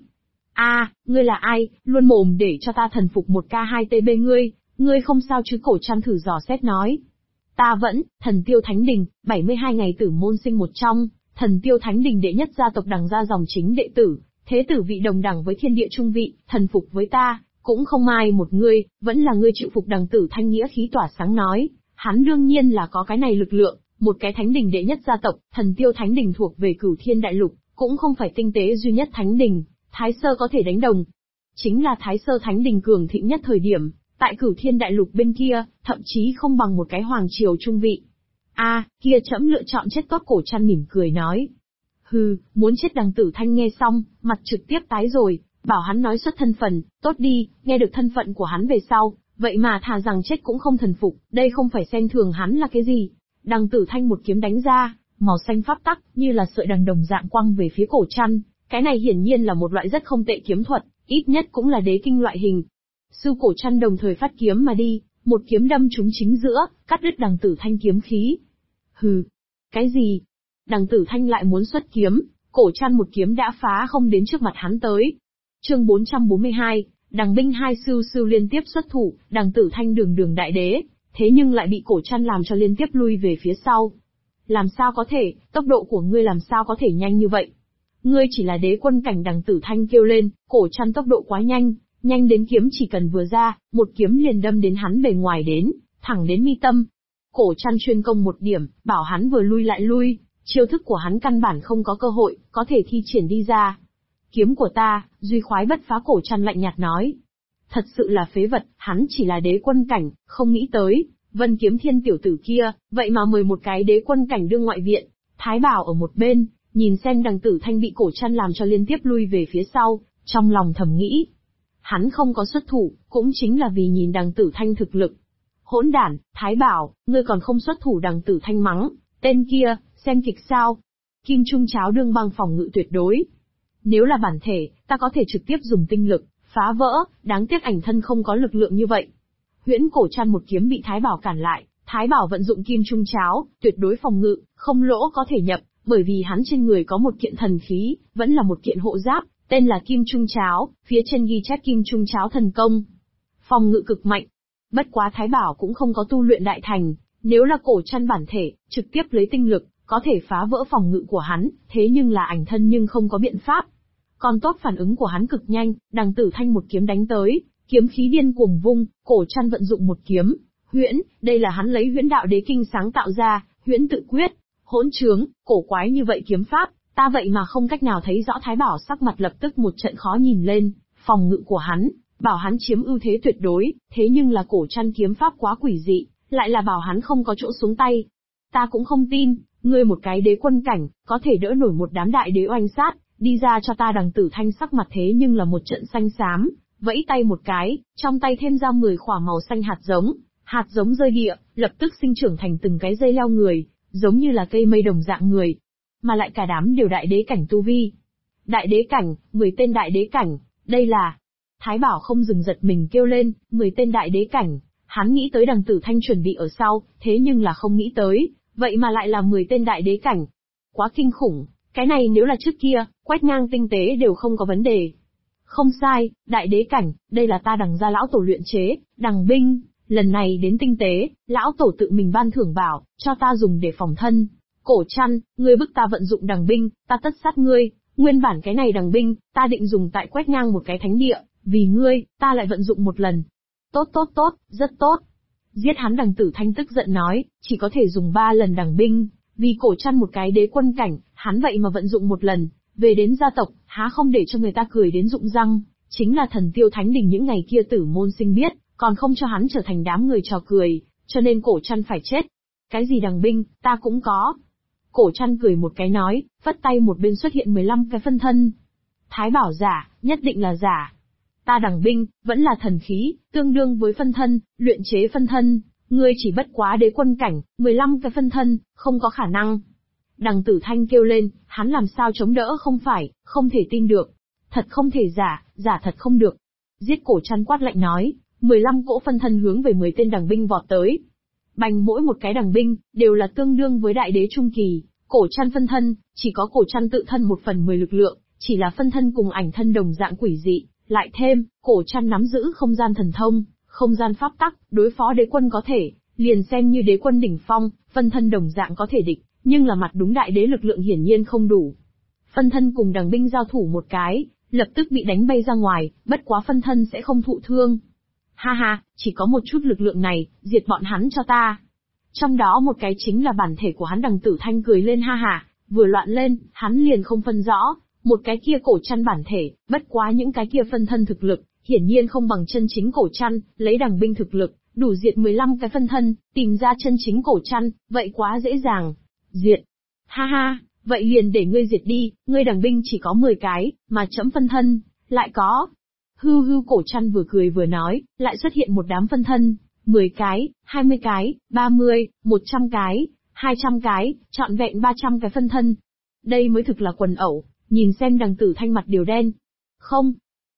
Ngươi là ai, luôn mồm để cho ta thần phục một K2TB ngươi không sao chứ? Cổ Trăn thử dò xét nói. Ta vẫn, Thần Tiêu Thánh Đình, 72 ngày tử môn sinh một trong, Thần Tiêu Thánh Đình đệ nhất gia tộc Đằng gia dòng chính đệ tử, thế tử vị đồng đẳng với thiên địa trung vị, thần phục với ta, cũng không ai một ngươi, vẫn là ngươi chịu phục. Đằng Tử Thanh nghĩa khí tỏa sáng nói, hắn đương nhiên là có cái này lực lượng, một cái Thánh Đình đệ nhất gia tộc, Thần Tiêu Thánh Đình thuộc về Cửu Thiên Đại Lục, cũng không phải tinh tế duy nhất Thánh Đình, Thái Sơ có thể đánh đồng. Chính là Thái Sơ Thánh Đình cường thịnh nhất thời điểm, tại Cửu Thiên Đại Lục bên kia, thậm chí không bằng một cái hoàng triều trung vị. Kia trẫm lựa chọn chết tốt. Cổ Trăn mỉm cười nói. Hừ, muốn chết. Đằng Tử Thanh nghe xong, mặt trực tiếp tái rồi, bảo hắn nói xuất thân phận, tốt đi, nghe được thân phận của hắn về sau, vậy mà thà rằng chết cũng không thần phục, đây không phải xem thường hắn là cái gì. Đằng Tử Thanh một kiếm đánh ra, màu xanh pháp tắc, như là sợi đằng đồng dạng quăng về phía Cổ Trăn, cái này hiển nhiên là một loại rất không tệ kiếm thuật, ít nhất cũng là đế kinh loại hình. Sư Cổ Trăn đồng thời phát kiếm mà đi, một kiếm đâm trúng chính giữa, cắt đứt Đằng Tử Thanh kiếm khí. Hừ, cái gì? Đằng Tử Thanh lại muốn xuất kiếm, Cổ Trăn một kiếm đã phá không đến trước mặt hắn tới. Chương 442, Đằng binh hai sưu sưu liên tiếp xuất thủ, Đằng Tử Thanh đường đường đại đế, thế nhưng lại bị Cổ Trăn làm cho liên tiếp lui về phía sau. Làm sao có thể, tốc độ của ngươi làm sao có thể nhanh như vậy? Ngươi chỉ là đế quân cảnh. Đằng Tử Thanh kêu lên, Cổ Trăn tốc độ quá nhanh, nhanh đến kiếm chỉ cần vừa ra, một kiếm liền đâm đến hắn bề ngoài đến, thẳng đến mi tâm. Cổ Trăn chuyên công một điểm, bảo hắn vừa lui lại lui, chiêu thức của hắn căn bản không có cơ hội, có thể thi triển đi ra. Kiếm của ta, duy khoái bất phá. Cổ Trăn lạnh nhạt nói. Thật sự là phế vật, hắn chỉ là đế quân cảnh, không nghĩ tới, Vân Kiếm Thiên tiểu tử kia, vậy mà mời một cái đế quân cảnh đương ngoại viện. Thái Bảo ở một bên, nhìn xem Đằng Tử Thanh bị Cổ Trăn làm cho liên tiếp lui về phía sau, trong lòng thầm nghĩ. Hắn không có xuất thủ, cũng chính là vì nhìn Đằng Tử Thanh thực lực. Hỗn đản, Thái Bảo, ngươi còn không xuất thủ. Đằng Tử Thanh mắng, tên kia, xem kịch sao? Kim Trung Cháo đương băng phòng ngự tuyệt đối. Nếu là bản thể, ta có thể trực tiếp dùng tinh lực, phá vỡ, đáng tiếc ảnh thân không có lực lượng như vậy. Huyễn Cổ Trăn một kiếm bị Thái Bảo cản lại, Thái Bảo vận dụng Kim Trung Cháo, tuyệt đối phòng ngự, không lỗ có thể nhập, bởi vì hắn trên người có một kiện thần khí, vẫn là một kiện hộ giáp, tên là Kim Trung Cháo, phía trên ghi chép Kim Trung Cháo thần công. Phòng ngự cực mạnh. Bất quá Thái Bảo cũng không có tu luyện đại thành, nếu là Cổ Trăn bản thể, trực tiếp lấy tinh lực, có thể phá vỡ phòng ngự của hắn, thế nhưng là ảnh thân nhưng không có biện pháp. Còn tốt phản ứng của hắn cực nhanh, Đằng Tử Thanh một kiếm đánh tới, kiếm khí điên cuồng vung, Cổ Trăn vận dụng một kiếm, huyễn, đây là hắn lấy huyễn đạo đế kinh sáng tạo ra, huyễn tự quyết, hỗn trướng, cổ quái như vậy kiếm pháp, ta vậy mà không cách nào thấy rõ. Thái Bảo sắc mặt lập tức một trận khó nhìn lên, phòng ngự của hắn, bảo hắn chiếm ưu thế tuyệt đối, thế nhưng là Cổ Trăn kiếm pháp quá quỷ dị, lại là bảo hắn không có chỗ xuống tay. Ta cũng không tin, ngươi một cái đế quân cảnh, có thể đỡ nổi một đám đại đế oanh sát, đi ra cho ta. Đằng Tử Thanh sắc mặt thế nhưng là một trận xanh xám, vẫy tay một cái, trong tay thêm ra 10 khỏa màu xanh hạt giống rơi địa, lập tức sinh trưởng thành từng cái dây leo người, giống như là cây mây đồng dạng người, mà lại cả đám đều đại đế cảnh tu vi. Đại đế cảnh, 10 tên đại đế cảnh, đây là... Thái Bảo không dừng giật mình kêu lên, 10 tên đại đế cảnh, hắn nghĩ tới Đằng Tử Thanh chuẩn bị ở sau, thế nhưng là không nghĩ tới, vậy mà lại là 10 tên đại đế cảnh. Quá kinh khủng, cái này nếu là trước kia, quét ngang tinh tế đều không có vấn đề. Không sai, đại đế cảnh, đây là ta Đằng gia lão tổ luyện chế, Đằng binh, lần này đến tinh tế, lão tổ tự mình ban thưởng bảo, cho ta dùng để phòng thân. Cổ Trăn, ngươi bức ta vận dụng Đằng binh, ta tất sát ngươi, nguyên bản cái này Đằng binh, ta định dùng tại quét ngang một cái thánh địa, Vì ngươi, ta lại vận dụng một lần. Tốt tốt tốt, rất tốt. Giết hắn. Đằng Tử Thanh tức giận nói, chỉ có thể dùng 3 lần đằng binh, vì cổ chăn một cái đế quân cảnh, hắn vậy mà vận dụng một lần, về đến gia tộc, há không để cho người ta cười đến rụng răng, chính là Thần Tiêu Thánh Đình những ngày kia Tử Môn Sinh biết, còn không cho hắn trở thành đám người trò cười, cho nên cổ chăn phải chết. Cái gì đằng binh, ta cũng có. Cổ chăn cười một cái nói, vất tay một bên xuất hiện 15 cái phân thân. Thái bảo giả, nhất định là giả. Ta đằng binh, vẫn là thần khí, tương đương với phân thân, luyện chế phân thân, ngươi chỉ bất quá đế quân cảnh, 15 cái phân thân, không có khả năng. Đằng Tử Thanh kêu lên, hắn làm sao chống đỡ không phải, không thể tin được. Thật không thể giả, giả thật không được. Giết. Cổ chăn quát lạnh nói, 15 cỗ phân thân hướng về 10 tên đằng binh vọt tới. Bành, mỗi một cái đằng binh, đều là tương đương với đại đế trung kỳ. Cổ chăn phân thân, chỉ có cổ chăn tự thân 1/10 lực lượng, chỉ là phân thân cùng ảnh thân đồng dạng quỷ dị. Lại thêm, cổ chăn nắm giữ không gian thần thông, không gian pháp tắc, đối phó đế quân có thể, liền xem như đế quân đỉnh phong, phân thân đồng dạng có thể địch, nhưng là mặt đúng đại đế lực lượng hiển nhiên không đủ. Phân thân cùng đằng binh giao thủ một cái, lập tức bị đánh bay ra ngoài, bất quá phân thân sẽ không thụ thương. Ha ha, chỉ có một chút lực lượng này, diệt bọn hắn cho ta. Trong đó một cái chính là bản thể của hắn. Đằng Tử Thanh cười lên ha ha, vừa loạn lên, hắn liền không phân rõ, một cái kia cổ chăn bản thể, bất quá những cái kia phân thân thực lực, hiển nhiên không bằng chân chính cổ chăn, lấy đằng binh thực lực, đủ diệt 15 cái phân thân, tìm ra chân chính cổ chăn, vậy quá dễ dàng. Diệt. Ha ha, vậy liền để ngươi diệt đi, ngươi đằng binh chỉ có 10 cái, mà trẫm phân thân, lại có. Hư hư. Cổ chăn vừa cười vừa nói, lại xuất hiện một đám phân thân, 10 cái, 20 cái, 30, 100 cái, 200 cái, trọn vẹn 300 cái phân thân. Đây mới thực là quần ẩu, nhìn xem Đằng Tử Thanh mặt đều đen. Không.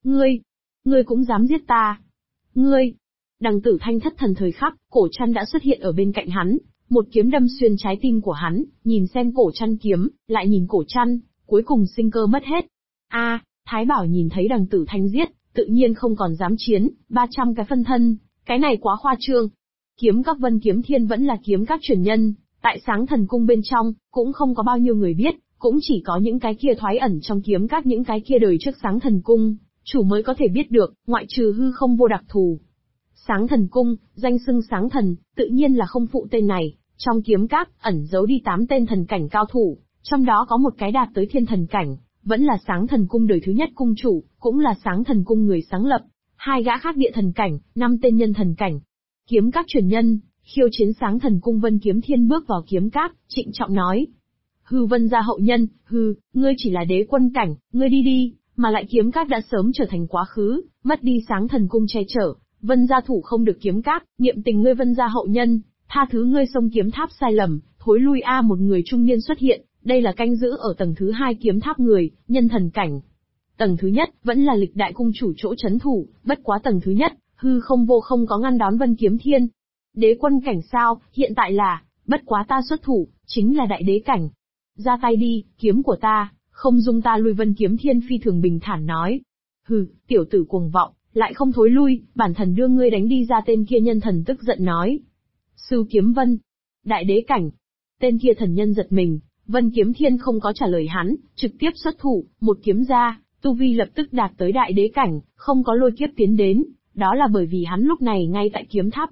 Ngươi cũng dám giết ta. Ngươi. Đằng Tử Thanh thất thần thời khắc, cổ chăn đã xuất hiện ở bên cạnh hắn, một kiếm đâm xuyên trái tim của hắn, nhìn xem cổ chăn kiếm, lại nhìn cổ chăn, cuối cùng sinh cơ mất hết. Thái Bảo nhìn thấy Đằng Tử Thanh giết, tự nhiên không còn dám chiến, 300 cái phân thân, cái này quá khoa trương. Kiếm các Vân Kiếm Thiên vẫn là kiếm các truyền nhân, tại Sáng Thần Cung bên trong, cũng không có bao nhiêu người biết, cũng chỉ có những cái kia thoái ẩn trong kiếm các những cái kia đời trước Sáng Thần Cung, chủ mới có thể biết được, ngoại trừ hư không vô đặc thù. Sáng Thần Cung, danh xưng Sáng Thần, tự nhiên là không phụ tên này, trong kiếm các, ẩn giấu đi 8 tên thần cảnh cao thủ, trong đó có một cái đạt tới thiên thần cảnh, vẫn là Sáng Thần Cung đời thứ nhất cung chủ, cũng là Sáng Thần Cung người sáng lập, 2 gã khác địa thần cảnh, 5 tên nhân thần cảnh. Kiếm các truyền nhân, khiêu chiến Sáng Thần Cung Vân Kiếm Thiên bước vào kiếm các, trịnh trọng nói. Hư Vân gia hậu nhân, ngươi chỉ là đế quân cảnh, ngươi đi đi, mà lại kiếm các đã sớm trở thành quá khứ, mất đi Sáng Thần Cung che chở, Vân gia thủ không được kiếm các, niệm tình ngươi Vân gia hậu nhân, tha thứ ngươi xông kiếm tháp sai lầm, thối lui. Một người trung niên xuất hiện, đây là canh giữ ở tầng thứ 2 kiếm tháp người, nhân thần cảnh. Tầng thứ nhất, vẫn là lịch đại cung chủ chỗ chấn thủ, bất quá tầng thứ nhất, hư không vô không có ngăn đón Vân Kiếm Thiên. Đế quân cảnh sao, hiện tại là, bất quá ta xuất thủ, chính là đại đế cảnh. Ra tay đi, kiếm của ta, không dung ta lui. Vân Kiếm Thiên phi thường bình thản nói. Tiểu tử cuồng vọng, lại không thối lui, bản thần đưa ngươi đánh đi ra. Tên kia nhân thần tức giận nói. Sư Kiếm Vân, đại đế cảnh. Tên kia thần nhân giật mình, Vân Kiếm Thiên không có trả lời hắn, trực tiếp xuất thủ, một kiếm ra, tu vi lập tức đạt tới đại đế cảnh, không có lôi kiếp tiến đến, đó là bởi vì hắn lúc này ngay tại kiếm tháp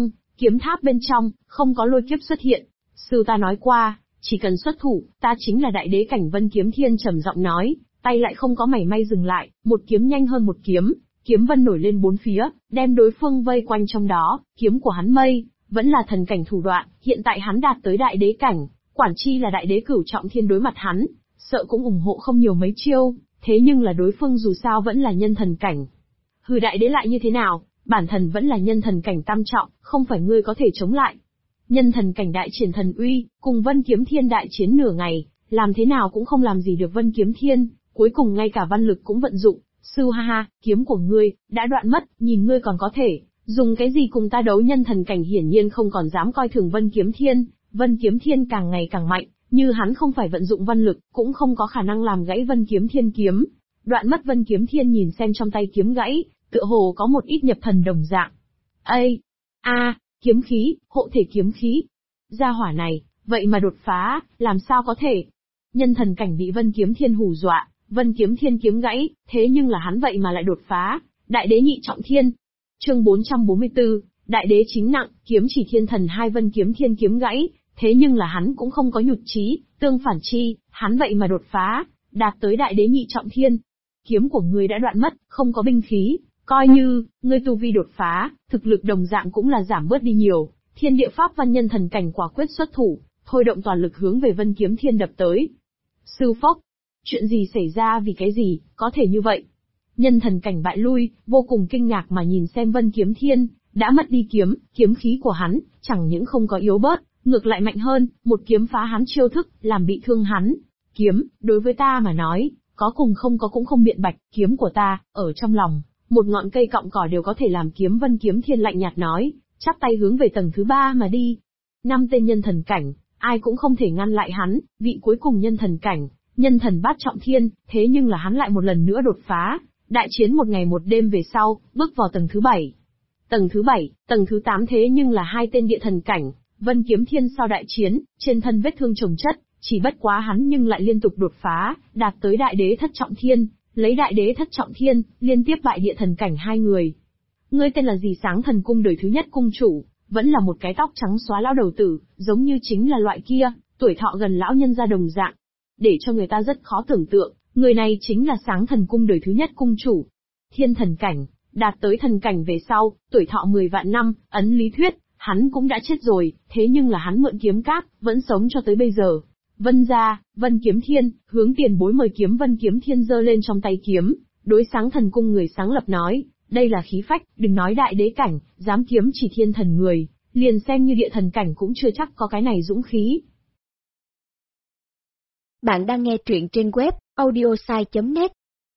bên trong, không có lôi kiếp xuất hiện. Sư ta nói qua, chỉ cần xuất thủ, ta chính là đại đế cảnh. Vân Kiếm Thiên trầm giọng nói, tay lại không có mảy may dừng lại, một kiếm nhanh hơn một kiếm, kiếm vân nổi lên bốn phía, đem đối phương vây quanh trong đó. Kiếm của hắn mây, vẫn là thần cảnh thủ đoạn, hiện tại hắn đạt tới đại đế cảnh, quản chi là đại đế cửu trọng thiên đối mặt hắn, sợ cũng ủng hộ không nhiều mấy chiêu, thế nhưng là đối phương dù sao vẫn là nhân thần cảnh. Đại đế lại như thế nào, bản thần vẫn là nhân thần cảnh tam trọng, không phải ngươi có thể chống lại. Nhân thần cảnh đại triển thần uy, cùng Vân Kiếm Thiên đại chiến nửa ngày, làm thế nào cũng không làm gì được Vân Kiếm Thiên, cuối cùng ngay cả văn lực cũng vận dụng. Sư ha ha, kiếm của ngươi đã đoạn mất, nhìn ngươi còn có thể dùng cái gì cùng ta đấu. Nhân thần cảnh hiển nhiên không còn dám coi thường Vân Kiếm Thiên, Vân Kiếm Thiên càng ngày càng mạnh, như hắn không phải vận dụng văn lực, cũng không có khả năng làm gãy Vân Kiếm Thiên kiếm. Đoạn mất. Vân Kiếm Thiên nhìn xem trong tay kiếm gãy, tựa hồ có một ít nhập thần đồng dạng. Kiếm khí, hộ thể kiếm khí. Gia hỏa này, vậy mà đột phá, làm sao có thể? Nhân thần cảnh bị Vân Kiếm Thiên hù dọa, Vân Kiếm Thiên kiếm gãy, thế nhưng là hắn vậy mà lại đột phá, Đại đế nhị trọng thiên. Chương 444, Đại đế chính nặng, kiếm chỉ thiên thần hai vân kiếm thiên kiếm gãy, thế nhưng là hắn cũng không có nhụt chí, tương phản chi, hắn vậy mà đột phá, đạt tới đại đế nhị trọng thiên. Kiếm của ngươi đã đoạn mất, không có binh khí, coi như ngươi tu vi đột phá, thực lực đồng dạng cũng là giảm bớt đi nhiều. Thiên địa pháp văn nhân thần cảnh quả quyết xuất thủ, thôi động toàn lực hướng về vân kiếm thiên đập tới. Sư phốc, chuyện gì xảy ra, vì cái gì có thể như vậy? Nhân thần cảnh bại lui, vô cùng kinh ngạc mà nhìn xem vân kiếm thiên, đã mất đi kiếm khí của hắn, chẳng những không có yếu bớt, ngược lại mạnh hơn, một kiếm phá hắn chiêu thức, làm bị thương hắn. Kiếm, đối với ta mà nói, có cùng không có cũng không biện bạch, kiếm của ta, ở trong lòng, một ngọn cây cọng cỏ đều có thể làm kiếm. Vân kiếm thiên lạnh nhạt nói, chắp tay hướng về tầng thứ 3 mà đi. 5 tên nhân thần cảnh, ai cũng không thể ngăn lại hắn, vị cuối cùng nhân thần cảnh, nhân thần bát trọng thiên, thế nhưng là hắn lại một lần nữa đột phá. Đại chiến một ngày một đêm về sau, bước vào tầng thứ 7. Tầng thứ 7, tầng thứ 8 thế nhưng là hai tên địa thần cảnh, Vân Kiếm Thiên sau đại chiến, trên thân vết thương chồng chất, chỉ bất quá hắn nhưng lại liên tục đột phá, đạt tới đại đế thất trọng thiên, lấy đại đế thất trọng thiên, liên tiếp bại địa thần cảnh hai người. Ngươi tên là gì? Sáng Thần cung đời thứ nhất cung chủ, vẫn là một cái tóc trắng xóa lão đầu tử, giống như chính là loại kia, tuổi thọ gần lão nhân gia đồng dạng. Để cho người ta rất khó tưởng tượng, người này chính là Sáng Thần cung đời thứ nhất cung chủ. Thiên thần cảnh, đạt tới thần cảnh về sau, tuổi thọ 10 vạn năm, ấn lý thuyết, hắn cũng đã chết rồi, thế nhưng là hắn mượn kiếm cát, vẫn sống cho tới bây giờ. Vân gia, Vân Kiếm Thiên, hướng tiền bối mời kiếm. Vân Kiếm Thiên giơ lên trong tay kiếm, đối Sáng Thần cung người sáng lập nói, đây là khí phách, đừng nói đại đế cảnh, dám kiếm chỉ thiên thần người, liền xem như địa thần cảnh cũng chưa chắc có cái này dũng khí. Bạn đang nghe truyện trên web audiosai.net.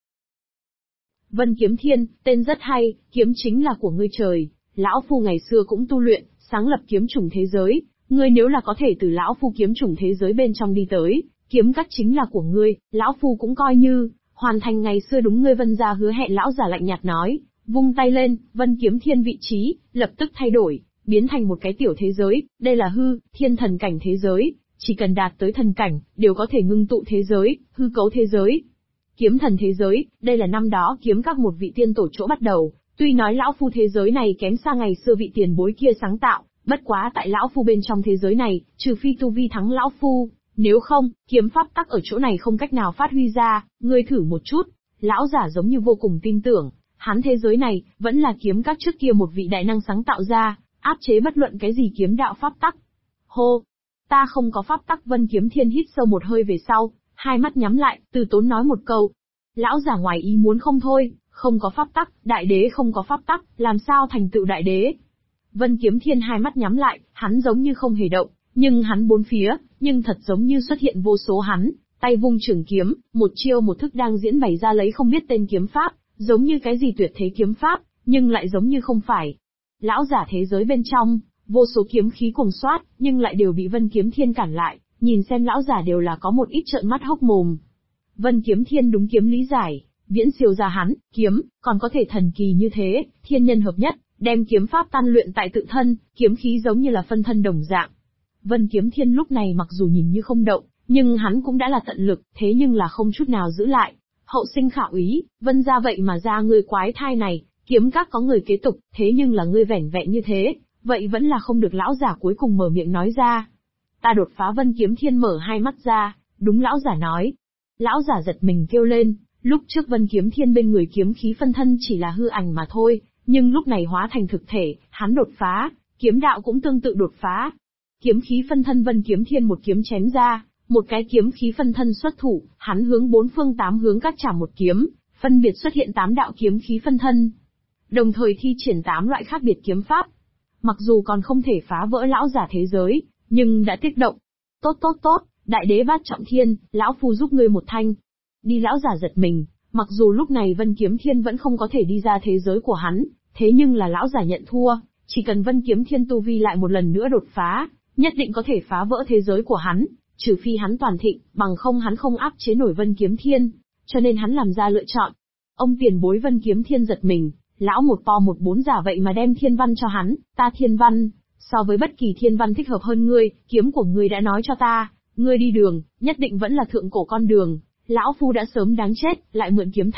Vân Kiếm Thiên, tên rất hay, kiếm chính là của ngươi trời, lão phu ngày xưa cũng tu luyện, sáng lập kiếm chủng thế giới, ngươi nếu là có thể từ lão phu kiếm chủng thế giới bên trong đi tới, kiếm cắt chính là của ngươi, lão phu cũng coi như hoàn thành ngày xưa đúng ngươi Vân gia hứa hẹn. Lão giả lạnh nhạt nói, vung tay lên, Vân Kiếm Thiên vị trí lập tức thay đổi, biến thành một cái tiểu thế giới, đây là hư thiên thần cảnh thế giới, chỉ cần đạt tới thần cảnh, đều có thể ngưng tụ thế giới, hư cấu thế giới. Kiếm thần thế giới, đây là năm đó kiếm các một vị tiên tổ chỗ bắt đầu, tuy nói lão phu thế giới này kém xa ngày xưa vị tiền bối kia sáng tạo, bất quá tại lão phu bên trong thế giới này, trừ phi tu vi thắng lão phu, nếu không, kiếm pháp tắc ở chỗ này không cách nào phát huy ra, ngươi thử một chút. Lão giả giống như vô cùng tin tưởng, hắn thế giới này, vẫn là kiếm các trước kia một vị đại năng sáng tạo ra, áp chế bất luận cái gì kiếm đạo pháp tắc. Hô! Ta không có pháp tắc. Vân Kiếm Thiên hít sâu một hơi về sau, hai mắt nhắm lại, từ tốn nói một câu. Lão giả ngoài ý muốn không thôi, không có pháp tắc, đại đế không có pháp tắc, làm sao thành tựu đại đế? Vân Kiếm Thiên hai mắt nhắm lại, hắn giống như không hề động, nhưng hắn bốn phía, nhưng thật giống như xuất hiện vô số hắn, tay vung trường kiếm, một chiêu một thức đang diễn bày ra lấy không biết tên kiếm pháp, giống như cái gì tuyệt thế kiếm pháp, nhưng lại giống như không phải. Lão giả thế giới bên trong, vô số kiếm khí cuồng xoát, nhưng lại đều bị Vân Kiếm Thiên cản lại, nhìn xem lão giả đều là có một ít trợn mắt hốc mồm. Vân Kiếm Thiên đúng kiếm lý giải, viễn siêu ra hắn, kiếm, còn có thể thần kỳ như thế, thiên nhân hợp nhất, đem kiếm pháp tan luyện tại tự thân, kiếm khí giống như là phân thân đồng dạng. Vân Kiếm Thiên lúc này mặc dù nhìn như không động, nhưng hắn cũng đã là tận lực, thế nhưng là không chút nào giữ lại. Hậu sinh khả úy, Vân gia vậy mà ra ngươi quái thai này, kiếm các có người kế tục, thế nhưng là ngươi vẻn vẹn như thế, vậy vẫn là không được. Lão giả cuối cùng mở miệng nói ra. Ta đột phá. Vân Kiếm Thiên mở hai mắt ra, đúng lão giả nói. Lão giả giật mình kêu lên, lúc trước Vân Kiếm Thiên bên người kiếm khí phân thân chỉ là hư ảnh mà thôi, nhưng lúc này hóa thành thực thể, hắn đột phá, kiếm đạo cũng tương tự đột phá. Kiếm khí phân thân. Vân Kiếm Thiên một kiếm chém ra, một cái kiếm khí phân thân xuất thủ, hắn hướng bốn phương tám hướng cắt trả một kiếm, phân biệt xuất hiện 8 đạo kiếm khí phân thân, đồng thời thi triển 8 loại khác biệt kiếm pháp. Mặc dù còn không thể phá vỡ lão giả thế giới, nhưng đã kích động. Tốt, đại đế bát trọng thiên, lão phu giúp ngươi một thanh. Đi. Lão giả giật mình, mặc dù lúc này Vân Kiếm Thiên vẫn không có thể đi ra thế giới của hắn, thế nhưng là lão giả nhận thua, chỉ cần Vân Kiếm Thiên tu vi lại một lần nữa đột phá, nhất định có thể phá vỡ thế giới của hắn, trừ phi hắn toàn thịnh, bằng không hắn không áp chế nổi Vân Kiếm Thiên, cho nên hắn làm ra lựa chọn. Ông tiền bối. Vân Kiếm Thiên giật mình, lão một to một bốn giả vậy mà đem thiên văn cho hắn. Ta thiên văn, so với bất kỳ thiên văn thích hợp hơn ngươi, kiếm của ngươi đã nói cho ta, ngươi đi đường, nhất định vẫn là thượng cổ con đường, lão phu đã sớm đáng chết, lại mượn kiếm tháp,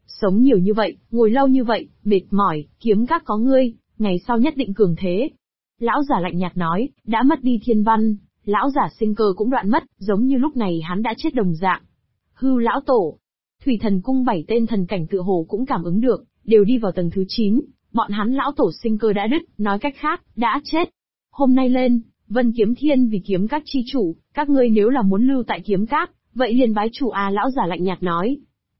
Sống nhiều như vậy, ngồi lâu như vậy, mệt mỏi, kiếm các có ngươi, ngày sau nhất định cường thế. Lão giả lạnh nhạt nói, đã mất đi thiên văn, lão giả sinh cơ cũng đoạn mất, giống như lúc này hắn đã chết đồng dạng. Hưu lão tổ, Thủy Thần Cung 7 tên thần cảnh tựa hồ cũng cảm ứng được, đều đi vào tầng thứ 9, bọn hắn lão tổ sinh cơ đã đứt, nói cách khác, đã chết. Hôm nay lên, Vân Kiếm Thiên vì kiếm các chi chủ, các ngươi nếu là muốn lưu tại kiếm các, vậy liền bái chủ à, lão giả lạnh nhạt nói.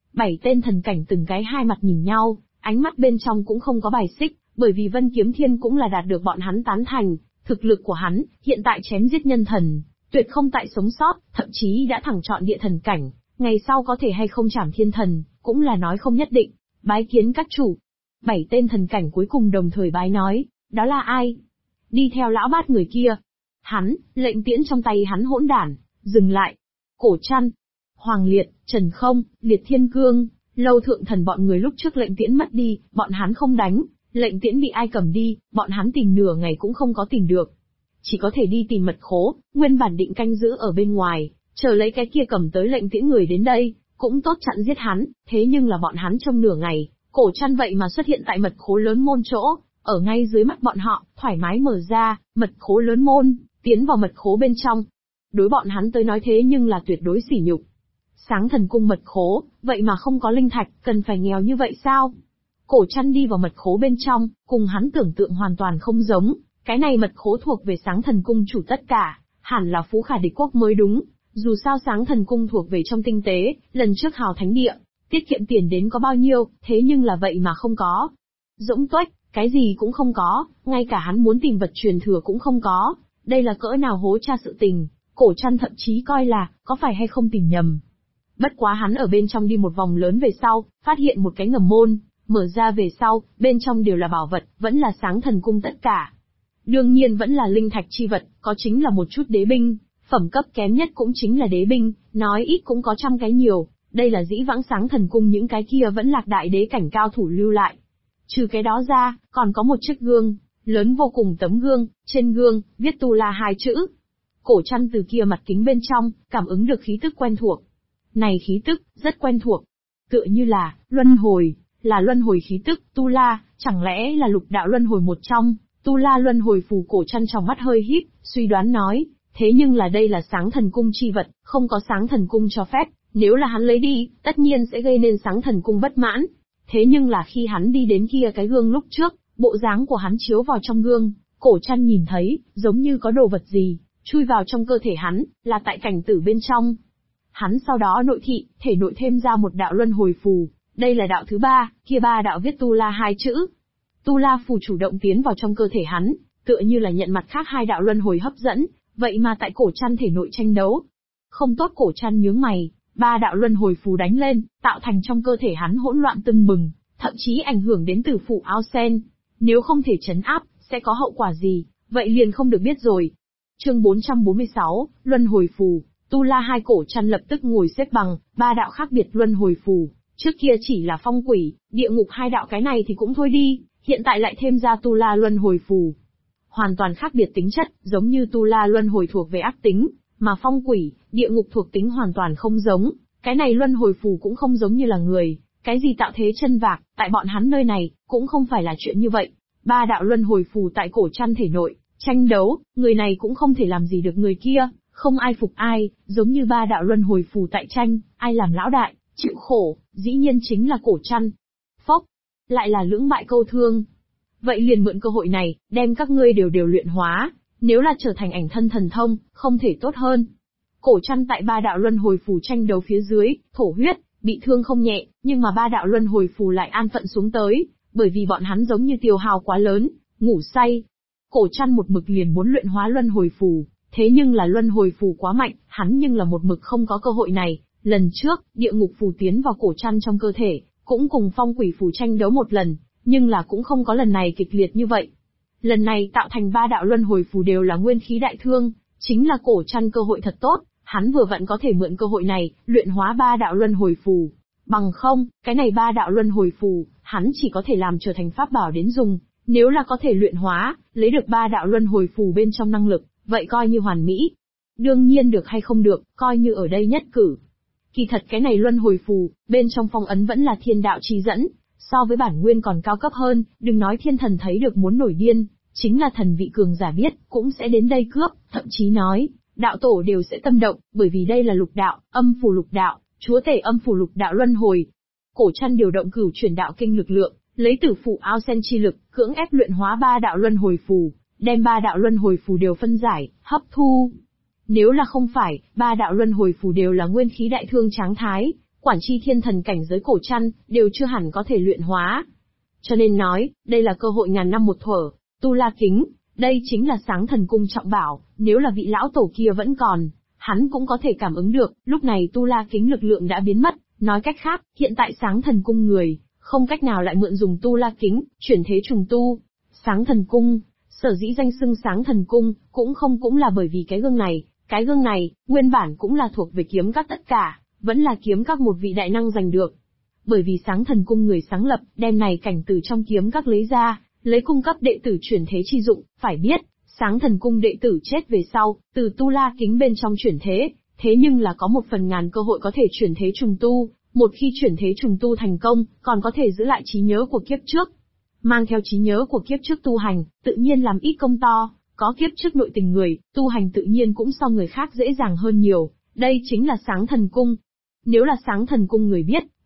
7 tên thần cảnh từng cái hai mặt nhìn nhau, ánh mắt bên trong cũng không có bài xích, bởi vì Vân Kiếm Thiên cũng là đạt được bọn hắn tán thành, thực lực của hắn, hiện tại chém giết nhân thần, tuyệt không tại sống sót, thậm chí đã thẳng chọn địa thần cảnh, ngày sau có thể hay không trảm thiên thần, cũng là nói không nhất định. Bái kiến các chủ. 7 tên thần cảnh cuối cùng đồng thời bái nói, đó là ai? Đi theo lão bát người kia. Hắn, lệnh tiễn trong tay hắn hỗn đản, dừng lại. Cổ Trăn, Hoàng Liệt, Trần Không, Liệt Thiên Cương, Lâu Thượng Thần bọn người lúc trước lệnh tiễn mất đi, bọn hắn không đánh, lệnh tiễn bị ai cầm đi, bọn hắn tìm nửa ngày cũng không có tìm được. Chỉ có thể đi tìm mật khố, nguyên bản định canh giữ ở bên ngoài, chờ lấy cái kia cầm tới lệnh tiễn người đến đây, cũng tốt chặn giết hắn, thế nhưng là bọn hắn trong nửa ngày, Cổ Trăn vậy mà xuất hiện tại mật khố lớn môn chỗ, ở ngay dưới mắt bọn họ, thoải mái mở ra, mật khố lớn môn, tiến vào mật khố bên trong. Đối bọn hắn tới nói thế nhưng là tuyệt đối sỉ nhục. Sáng Thần Cung mật khố, vậy mà không có linh thạch, cần phải nghèo như vậy sao? Cổ Trăn đi vào mật khố bên trong, cùng hắn tưởng tượng hoàn toàn không giống, cái này mật khố thuộc về Sáng Thần Cung chủ tất cả, hẳn là Phú Khả Địch Quốc mới đúng. Dù sao Sáng Thần Cung thuộc về trong tinh tế, lần trước Hào Thánh Địa, tiết kiệm tiền đến có bao nhiêu, thế nhưng là vậy mà không có. Dỗng tuếch, cái gì cũng không có, ngay cả hắn muốn tìm vật truyền thừa cũng không có, đây là cỡ nào hố cha sự tình, Cổ Trăn thậm chí coi là, có phải hay không tìm nhầm. Bất quá hắn ở bên trong đi một vòng lớn về sau, phát hiện một cái ngầm môn, mở ra về sau, bên trong đều là bảo vật, vẫn là Sáng Thần Cung tất cả. Đương nhiên vẫn là linh thạch chi vật, có chính là một chút đế binh, phẩm cấp kém nhất cũng chính là đế binh, nói ít cũng có 100 cái nhiều, đây là dĩ vãng Sáng Thần Cung những cái kia vẫn lạc đại đế cảnh cao thủ lưu lại. Trừ cái đó ra, còn có một chiếc gương, lớn vô cùng tấm gương, trên gương, viết Tu La 2 chữ. Cổ Trăn từ kia mặt kính bên trong, cảm ứng được khí tức quen thuộc. Này khí tức, rất quen thuộc. Tựa như là, luân hồi, là luân hồi khí tức, Tu La, chẳng lẽ là lục đạo luân hồi một trong, Tu La luân hồi phù. Cổ Trăn trong mắt hơi híp, suy đoán nói, thế nhưng là đây là Sáng Thần Cung chi vật, không có Sáng Thần Cung cho phép, nếu là hắn lấy đi, tất nhiên sẽ gây nên Sáng Thần Cung bất mãn. Thế nhưng là khi hắn đi đến kia cái gương lúc trước, bộ dáng của hắn chiếu vào trong gương, Cổ Trăn nhìn thấy, giống như có đồ vật gì, chui vào trong cơ thể hắn, là tại cảnh tử bên trong. Hắn sau đó nội thị, thể nội thêm ra một đạo luân hồi phù, đây là đạo thứ 3, kia 3 đạo viết Tu La 2 chữ. Tu La phù chủ động tiến vào trong cơ thể hắn, tựa như là nhận mặt khác 2 đạo luân hồi hấp dẫn, vậy mà tại Cổ Trăn thể nội tranh đấu. Không tốt, Cổ Trăn nhướng mày, 3 đạo luân hồi phù đánh lên, tạo thành trong cơ thể hắn hỗn loạn tưng bừng, thậm chí ảnh hưởng đến tử phụ ao sen. Nếu không thể trấn áp, sẽ có hậu quả gì, vậy liền không được biết rồi. Chương 446, Luân hồi phù. Tu La 2. Cổ Trăn lập tức ngồi xếp bằng, 3 đạo khác biệt luân hồi phù, trước kia chỉ là phong quỷ, địa ngục 2 đạo, cái này thì cũng thôi đi, hiện tại lại thêm ra Tu La luân hồi phù. Hoàn toàn khác biệt tính chất, giống như Tu La luân hồi thuộc về ác tính, mà phong quỷ, địa ngục thuộc tính hoàn toàn không giống, cái này luân hồi phù cũng không giống như là người, cái gì tạo thế chân vạc, tại bọn hắn nơi này, cũng không phải là chuyện như vậy. 3 đạo luân hồi phù tại Cổ Trăn thể nội, tranh đấu, người này cũng không thể làm gì được người kia, không ai phục ai, giống như 3 đạo luân hồi phù tại tranh, ai làm lão đại, chịu khổ, dĩ nhiên chính là Cổ Trăn. Phốc, lại là lưỡng bại câu thương. Vậy liền mượn cơ hội này, đem các ngươi đều luyện hóa, nếu là trở thành ảnh thân thần thông, không thể tốt hơn. Cổ Trăn tại 3 đạo luân hồi phù tranh đấu phía dưới, thổ huyết, bị thương không nhẹ, nhưng mà 3 đạo luân hồi phù lại an phận xuống tới, bởi vì bọn hắn giống như tiêu hao quá lớn, ngủ say. Cổ Trăn một mực liền muốn luyện hóa luân hồi phù, thế nhưng là luân hồi phù quá mạnh, hắn nhưng là một mực không có cơ hội này. Lần trước, địa ngục phù tiến vào Cổ Trăn trong cơ thể, cũng cùng phong quỷ phù tranh đấu một lần, nhưng là cũng không có lần này kịch liệt như vậy. Lần này tạo thành 3 đạo luân hồi phù đều là nguyên khí đại thương, chính là Cổ Trăn cơ hội thật tốt, hắn vừa vặn có thể mượn cơ hội này, luyện hóa 3 đạo luân hồi phù. Bằng không, cái này 3 đạo luân hồi phù, hắn chỉ có thể làm trở thành pháp bảo đến dùng, nếu là có thể luyện hóa, lấy được 3 đạo luân hồi phù bên trong năng lực, vậy coi như hoàn mỹ. Đương nhiên được hay không được, coi như ở đây nhất cử. Kỳ thật cái này luân hồi phù, bên trong phong ấn vẫn là thiên đạo chi dẫn, so với bản nguyên còn cao cấp hơn, đừng nói thiên thần thấy được muốn nổi điên, chính là thần vị cường giả biết, cũng sẽ đến đây cướp, thậm chí nói, đạo tổ đều sẽ tâm động, bởi vì đây là lục đạo, âm phù lục đạo, chúa tể âm phù lục đạo luân hồi. Cổ Trăn điều động cửu chuyển đạo kinh lực lượng, lấy tử phụ ao sen chi lực, cưỡng ép luyện hóa 3 đạo luân hồi phù, đem 3 đạo luân hồi phù đều phân giải, hấp thu. Nếu là không phải, 3 đạo luân hồi phù đều là nguyên khí đại thương tráng thái, quản chi thiên thần cảnh giới Cổ Trăn, đều chưa hẳn có thể luyện hóa. Cho nên nói, đây là cơ hội ngàn năm một thuở, Tu La Kính, đây chính là Sáng Thần Cung trọng bảo, nếu là vị lão tổ kia vẫn còn, hắn cũng có thể cảm ứng được, lúc này Tu La Kính lực lượng đã biến mất, nói cách khác, hiện tại Sáng Thần Cung người, không cách nào lại mượn dùng Tu La Kính, chuyển thế trùng tu. Sáng Thần Cung, sở dĩ danh xưng Sáng Thần Cung, cũng là bởi vì cái gương này, nguyên bản cũng là thuộc về kiếm các tất cả, vẫn là kiếm các một vị đại năng giành được. Bởi vì Sáng Thần Cung người sáng lập, đem này cảnh từ trong kiếm các lấy ra, lấy cung cấp đệ tử chuyển thế chi dụng, phải biết, Sáng Thần Cung đệ tử chết về sau, từ Tu La Kính bên trong chuyển thế nhưng là có 1/1000 cơ hội có thể chuyển thế trùng tu, một khi chuyển thế trùng tu thành công, còn có thể giữ lại trí nhớ của kiếp trước. Mang theo trí nhớ của kiếp trước tu hành, tự nhiên làm ít công to, có kiếp trước nội tình người, tu hành tự nhiên cũng so người khác dễ dàng hơn nhiều, đây chính là Sáng Thần Cung. Nếu là Sáng Thần Cung người biết,